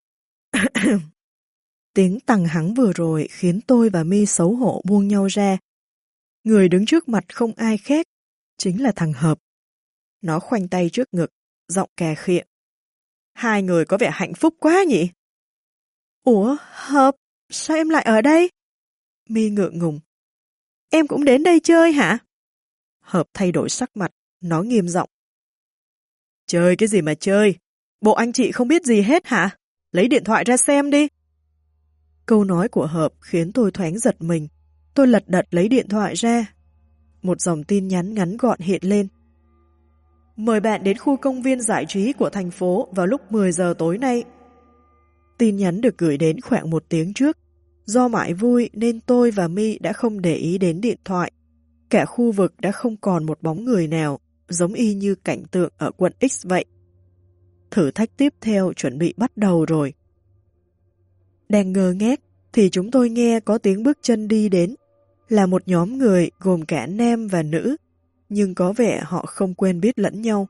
Speaker 1: Tiếng tằng hắng vừa rồi khiến tôi và My xấu hổ buông nhau ra. Người đứng trước mặt không ai khác, chính là thằng Hợp. Nó khoanh tay trước ngực, giọng cà khịa. Hai người có vẻ hạnh phúc quá nhỉ? Ủa, Hợp, sao em lại ở đây? My ngượng ngùng. Em cũng đến đây chơi hả? Hợp thay đổi sắc mặt, nó nghiêm giọng. Chơi cái gì mà chơi? Bộ anh chị không biết gì hết hả? Lấy điện thoại ra xem đi. Câu nói của Hợp khiến tôi thoáng giật mình. Tôi lật đật lấy điện thoại ra. Một dòng tin nhắn ngắn gọn hiện lên. Mời bạn đến khu công viên giải trí của thành phố vào lúc 10 giờ tối nay. Tin nhắn được gửi đến khoảng 1 tiếng trước. Do mãi vui nên tôi và My đã không để ý đến điện thoại. Cả khu vực đã không còn một bóng người nào, giống y như cảnh tượng ở quận X vậy. Thử thách tiếp theo chuẩn bị bắt đầu rồi. Đang ngơ ngác thì chúng tôi nghe có tiếng bước chân đi đến. Là một nhóm người gồm cả nam và nữ, nhưng có vẻ họ không quen biết lẫn nhau.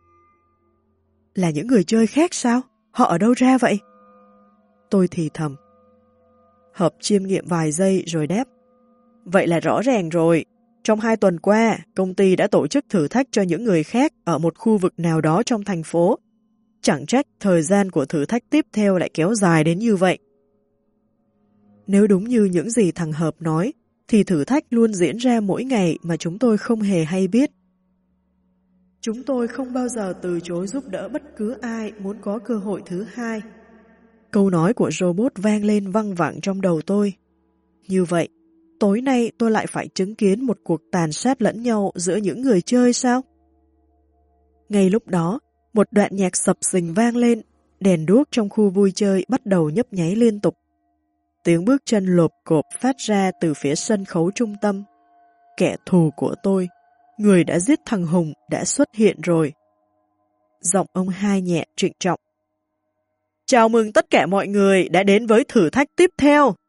Speaker 1: Là những người chơi khác sao? Họ ở đâu ra vậy? Tôi thì thầm. Hợp chiêm nghiệm vài giây rồi đáp. Vậy là rõ ràng rồi. Trong 2 tuần qua, công ty đã tổ chức thử thách cho những người khác ở một khu vực nào đó trong thành phố. Chẳng trách thời gian của thử thách tiếp theo lại kéo dài đến như vậy. Nếu đúng như những gì thằng Hợp nói, thì thử thách luôn diễn ra mỗi ngày mà chúng tôi không hề hay biết. Chúng tôi không bao giờ từ chối giúp đỡ bất cứ ai muốn có cơ hội thứ hai. Câu nói của robot vang lên văng vẳng trong đầu tôi. Như vậy, tối nay tôi lại phải chứng kiến một cuộc tàn sát lẫn nhau giữa những người chơi sao? Ngay lúc đó, một đoạn nhạc sập sình vang lên, đèn đuốc trong khu vui chơi bắt đầu nhấp nháy liên tục. Tiếng bước chân lộp cộp phát ra từ phía sân khấu trung tâm. Kẻ thù của tôi, người đã giết thằng Hùng đã xuất hiện rồi. Giọng ông Hai nhẹ trịnh trọng. Chào mừng tất cả mọi người đã đến với thử thách tiếp theo.